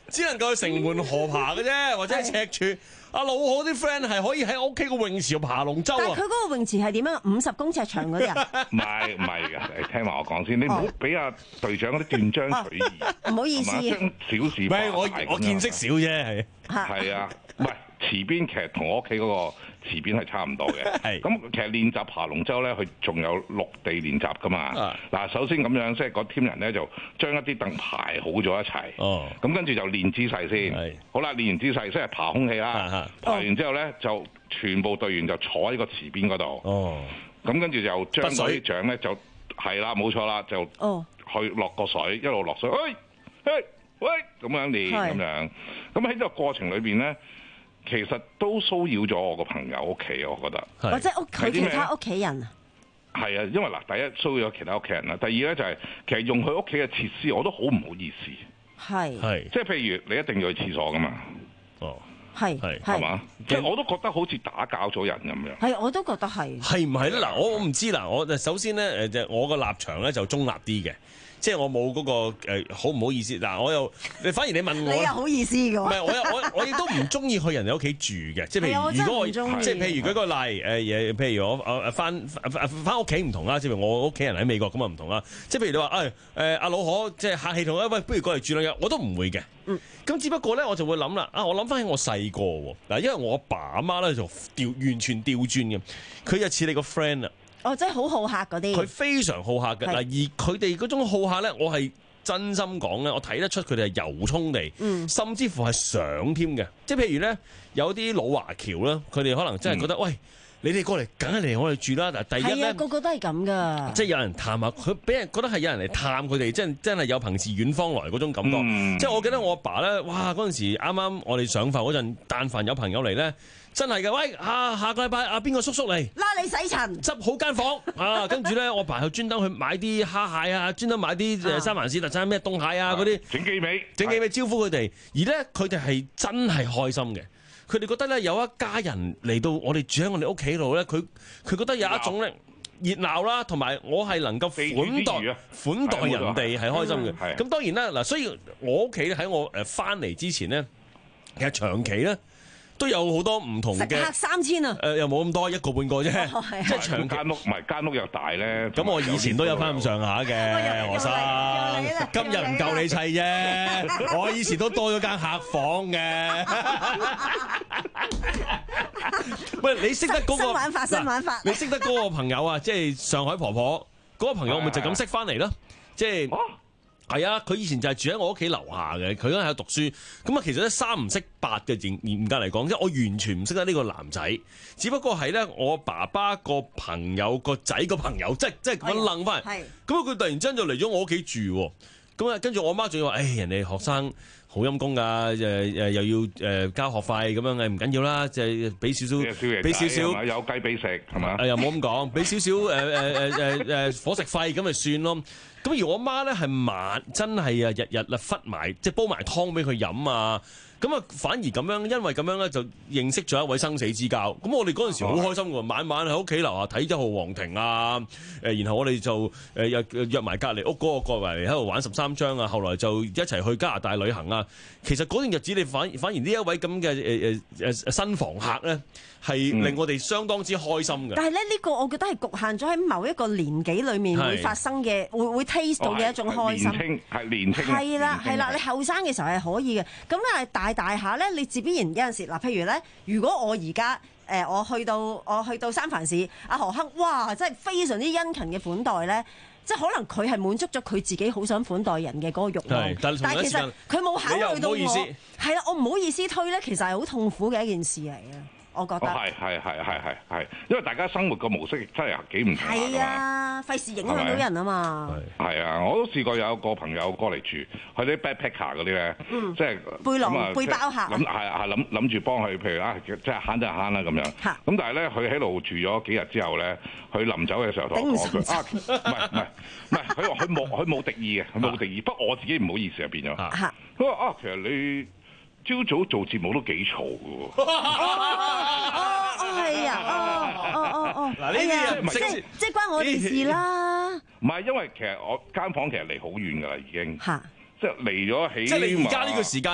只能夠去城門河爬嘅啫，或者係赤柱。阿老何啲 friend 係可以喺屋企個泳池度爬龍舟啊！ 但係佢嗰個泳池係點樣？五十公尺長嗰啲啊？ 唔係唔係嘅，你聽埋我講先，你唔好俾阿隊長嗰啲斷章取義。 唔好意思， 將小事唔係我我見識少啫，係係啊，唔係池邊其實同我屋企嗰個池邊係差唔多嘅。係咁，其實練習爬龍舟咧，佢仲有陸地練習噶嘛。嗱，首先咁樣，即係嗰 team 人咧就將一啲凳排好咗一齊。哦。咁跟住就練姿勢先。係。好啦，練完姿勢，即係爬空氣啦。爬完之後咧，就全部隊員就坐喺個池邊嗰度。哦。咁跟住就將嗰啲槳咧就係啦，冇錯啦，就去落個水，一路落水，喂，喂，喂，咁樣練咁樣。咁喺呢個過程裏邊咧，其實都騷擾咗我個朋友屋企，我覺得。 或者屋佢其他屋企人啊？ 係啊，因為嗱，第一騷擾咗其他屋企人啦，第二咧就係其實用佢屋企嘅設施，我都好唔好意思。 係。係。 即係譬如你一定要去廁所噶嘛。哦。係係係嘛？即係我都覺得好似打攪咗人咁樣。 係，我都覺得係。 係唔係咧？嗱，我我唔知啦。我首先咧誒，我個立場咧就中立啲嘅。即係我冇嗰、那個誒、呃、好唔好意思嗱，我又你反而你問我， 你又好意思嘅喎？ 唔係我我我亦都唔中意去人哋屋企住嘅，即係譬如如果我即係譬如舉個例誒誒，譬如我誒翻翻屋企唔同啦，即係我屋企人喺美國咁啊唔同啦，即係譬如你話誒誒阿老可即係客氣同我喂，不如過嚟住兩日，我都唔會嘅。嗯，咁只不過咧我就會諗啦，啊我諗翻起我細個喎嗱，因為我阿爸阿媽咧就調完全調轉嘅，佢就似你個 friend 啊。 哦，真係好好客嗰啲， 佢非常好客嘅嗱，而佢哋嗰種好客咧，我係真心講咧，我睇得出佢哋係由衷地，嗯、甚至乎係想添嘅。即係譬如咧，有啲老華僑啦，佢哋可能真係覺得，嗯、喂，你哋過嚟，梗係嚟我哋住啦。嗱，第一咧， 個個都係咁噶， 即係有人探下佢，俾人覺得係有人嚟探佢哋，即係真係有朋自遠方來嗰種感覺。嗯、即係我記得我阿爸咧，哇！嗰陣時啱啱我哋上課嗰陣，但凡有朋友嚟咧。真係嘅，喂，下下個禮拜阿邊個叔叔嚟， 拉你洗塵， 執好間房啊！跟住咧，我爸去專登去買啲蝦蟹啊，專登買啲誒三藩市特產咩凍蟹啊嗰啲， 整幾味， 整幾味招呼佢哋。而咧，佢哋係真係開心嘅。佢哋覺得咧，有一家人嚟到我哋住喺我哋屋企度咧，佢佢覺得有一種咧熱鬧啦，同埋我係能夠款待款待人哋係開心嘅。咁當然啦，嗱，所以我屋企喺我誒翻嚟之前咧，其實長期咧。都有好多唔同嘅， 食客三千啊！ 誒又冇咁多，一個半個啫，即係長間屋，唔係間屋又大咧。 咁我以前都有翻咁上下嘅，何生。今日唔夠你砌啫，我以前都多咗間客房嘅。喂，你識得嗰個新玩法，新玩法。 你識得嗰個朋友啊？即係上海婆婆嗰個朋友，咪就咁識翻嚟咯，即係。係啊，佢以前就係住喺我屋企樓下嘅，佢嗰陣喺度讀書，咁啊其實咧三唔識八嘅，嚴嚴格嚟講，即係我完全唔識得呢個男仔，只不過係咧我爸爸個朋友個仔個朋友，即係即係咁樣愣翻嚟，咁啊佢突然之間就嚟咗我屋企住，咁啊跟住我媽仲要話，誒、哎、人哋學生好陰功㗎，誒誒又要誒交學費咁樣嘅，唔緊要啦，就係俾少少，俾少少有雞髀食係嘛？ 誒又冇咁講，俾少少誒誒誒誒誒伙食費咁咪算咯。咁而我媽咧係晚真係啊日日啦忽埋即係煲埋湯俾佢飲啊，咁啊反而咁樣，因為咁樣咧就認識咗一位生死之交。咁我哋嗰陣時好開心喎，晚晚喺屋企樓下睇一號皇庭啊，誒然後我哋就誒約約埋隔離屋嗰個過嚟喺度玩十三張啊，後來就一齊去加拿大旅行啊。其實嗰段日子你反反而呢一位咁嘅誒誒誒新房客咧，係令我哋相當之開心嘅。 但係咧呢個我覺得係局限咗喺某一個年紀裡面會發生嘅，會會 taste 到嘅一種開心。 年輕係年輕。 係啦係啦，你後生嘅時候係可以嘅。咁但係大大下咧，你自必然有陣時嗱，譬如咧，如果我而家誒我去到我去到三藩市，阿何亨，哇，真係非常之殷勤嘅款待咧。即係可能佢係滿足咗佢自己好想款待人嘅嗰個慾望，但係其實佢冇考慮到我，係啦，我唔好意思推咧，其實係好痛苦嘅一件事嚟嘅。我覺得係係係係係係，因為大家生活個模式真係幾唔同啊嘛。 係啊，費事影響到人啊嘛。 係啊，我都試過有個朋友過嚟住，佢啲 backpacker 嗰啲咧，即係背囊背包客。 諗係係諗諗住幫佢，譬如啊，即係慳就慳啦咁樣。咁但係咧，佢喺度住咗幾日之後咧，佢臨走嘅時候同我講句啊，唔係唔係唔係，佢話佢冇佢冇敵意嘅，佢冇敵意。不過我自己唔好意思入變咗。佢話啊，其實你朝早做節目都幾嘈嘅喎。 哦哦係啊，哦哦哦哦，嗱呢啲唔識，即係關我哋事啦。 唔係，因為其實我間房其實離好遠㗎啦，已經。嚇！即係離咗起。 即係你而家呢個時間，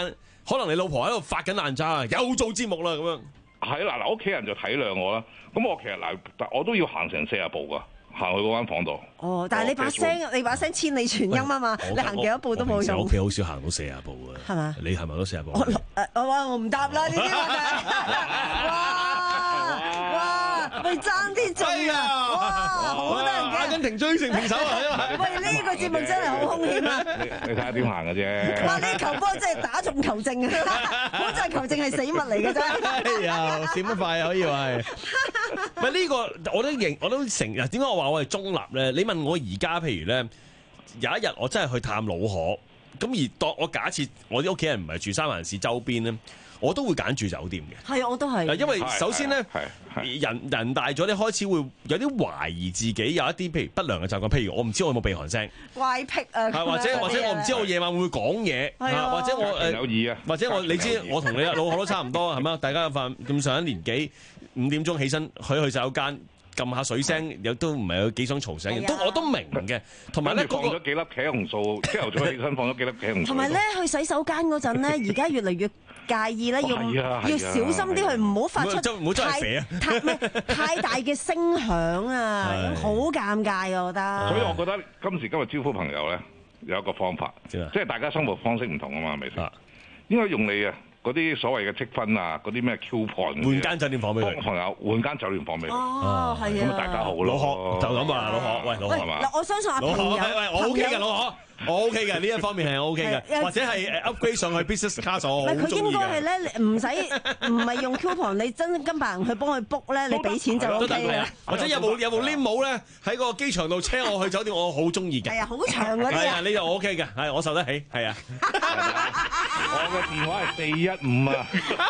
可能你老婆喺度發緊爛渣，又做節目啦咁樣。 係啦，嗱，屋企人就體諒我啦。咁我其實嗱，我都要行成四十步噶，行去嗰間房度。 哦，但係你把聲，你把聲千里傳音啊嘛，你行幾多步都冇用。 我屋企好少行到四十步嘅，係嘛？你係咪都四十步？ 我誒，我話我唔答啦，呢啲問題。哇哇，喂，爭啲中啊！哇，好得人驚。 阿根廷追成平手啊！ 喂，呢個節目真係好兇險啊！ 你睇下點行嘅啫。 哇！呢球波真係打中球證啊！好在球證係死物嚟嘅啫。 哎呀，閃得快可以話係。唔係呢個，我都認，我都承。點解我話我係中立咧？你問我而家，譬如咧，有一日我真係去探老可，咁而當我假設我啲屋企人唔係住三藩市周邊咧，我都會揀住酒店嘅。 係啊，我都係。 因為首先咧，人人大咗，你開始會有啲懷疑自己有一啲譬如不良嘅習慣，譬如我唔知我有冇鼻鼾聲， 怪癖啊， 或者或者我唔知我夜晚會唔會講嘢，或者我誒有意啊， 或者我你知我同你老可都差唔多係嘛？大家有份咁上一年紀，五點鐘起身去去洗手間。撳下水聲，有都唔係有幾想嘈醒嘅，都我都明嘅。同埋咧， 放咗幾粒茄紅素，朝頭早起身放咗幾粒茄紅素。 同埋咧，去洗手間嗰陣咧，而家越嚟越介意咧，要要小心啲去，唔好發出太太咩太大嘅聲響啊，好尷尬啊！我覺得。 所以我覺得今時今日招呼朋友咧，有一個方法，即係大家生活方式唔同啊嘛，係咪先？應該用你啊！嗰啲所謂嘅積分啊，嗰啲咩 coupon 換間酒店房俾佢， 朋友換間酒店房俾佢。 哦，係啊， 咁大家好咯。 老學就咁啊，老學，喂，老學係嘛？ 嗱，我相信阿朋友， 喂喂，我 OK 嘅，老學。我 OK 嘅，呢一方面係 OK 嘅，或者係誒 upgrade 上去 business class 我好中意嘅。 佢應該係咧，唔使唔係用 coupon，你真金白銀去幫佢 book 咧，你俾錢就 OK 啦。 或者有冇有冇 limo 咧喺個機場度車我去酒店，我好中意嘅。 係啊，好長嗰啲啊。 係啊，呢就 OK 嘅，係我受得起，係啊。 我嘅電話係四一五啊。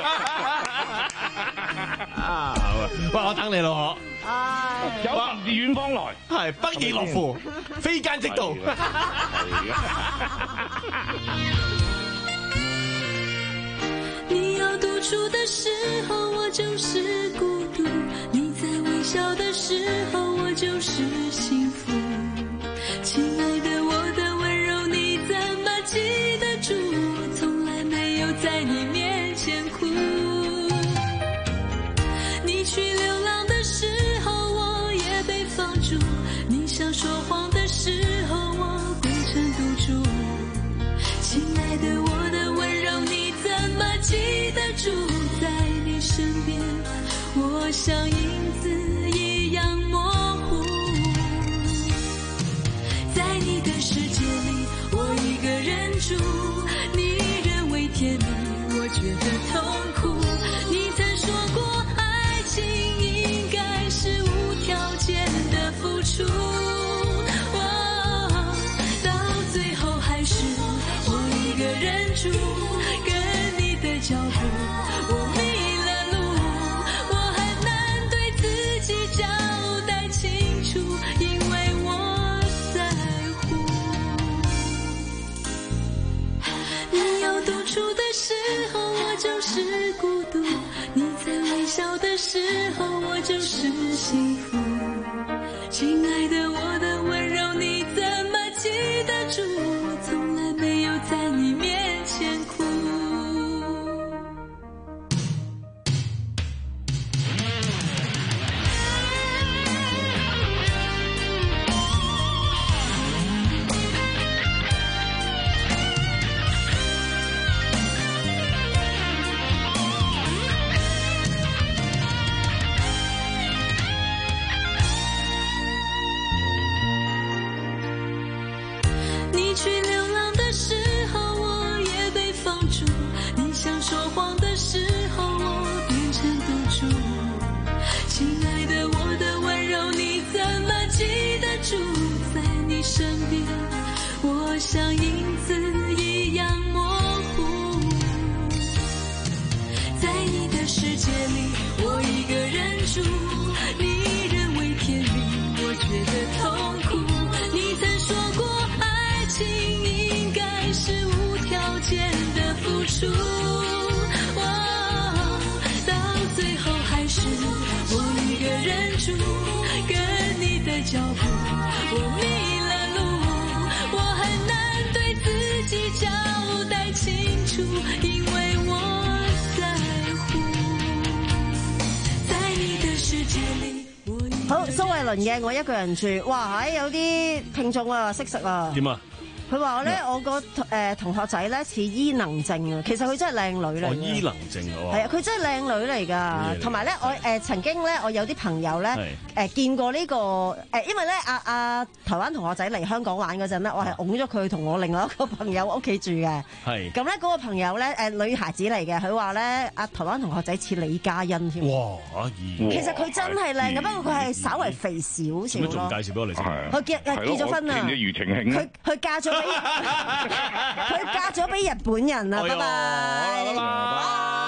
啊，喂，我等你咯， 可。有朋自遠方來， 係不亦樂乎，非奸即盜。 你要獨處的時候，我就是孤獨；你在微笑的時候，我就是幸福。親愛的，我的溫柔你怎麼記得住？我從來沒有在你面前哭。你去流浪的時候，我也被放逐；你想說謊的時候，我歸成賭注。親愛的，我的溫柔你怎麼記得住？在你身邊，我像影子一樣模糊。在你的世界裡，我一個人住，你認為甜蜜，我覺得痛苦。你曾說過愛情應該是無條件的付出，到最後還是我一個人住，跟你的腳步我迷了路，我很難對自己交代清楚，因為我在乎。你要獨處的時候，我就是孤獨；你在微笑的時候，我就是幸福。親愛的，我的溫柔你怎麼記得住？我從來沒有在你面前哭。你去流浪的時候，我也被放逐；你想說謊的時候，我變成賭注。親愛的，我的溫柔你怎麼記得住？在你身邊，我像影子一樣模糊。在你的世界裡，我一個人住，你認為甜蜜，我覺得痛苦。你曾說過愛情應該是無條件的付出，到最後還是我一個人住，跟你的腳步我迷了路，我很難對自己交代清楚，因為好，蘇慧倫嘅《我一個人住》，哇！喺有啲聽眾啊識食啊。 點啊？ 佢話咧，我個誒同學仔咧似伊能靜啊，其實佢真係靚女嚟嘅。 哦，伊能靜喎。 係啊，佢真係靚女嚟㗎。同埋咧，我誒曾經咧，我有啲朋友咧誒見過呢個誒，因為咧阿阿台灣同學仔嚟香港玩嗰陣咧，我係擁咗佢同我另外一個朋友屋企住嘅。係。咁咧嗰個朋友咧誒女孩子嚟嘅，佢話咧阿台灣同學仔似李嘉欣添。 哇！ 其實佢真係靚嘅，不過佢係稍為肥少少咯。 咁仲介紹俾我哋識？ 佢結結咗婚啊！佢佢嫁咗。佢嫁咗俾日本人啦，拜拜。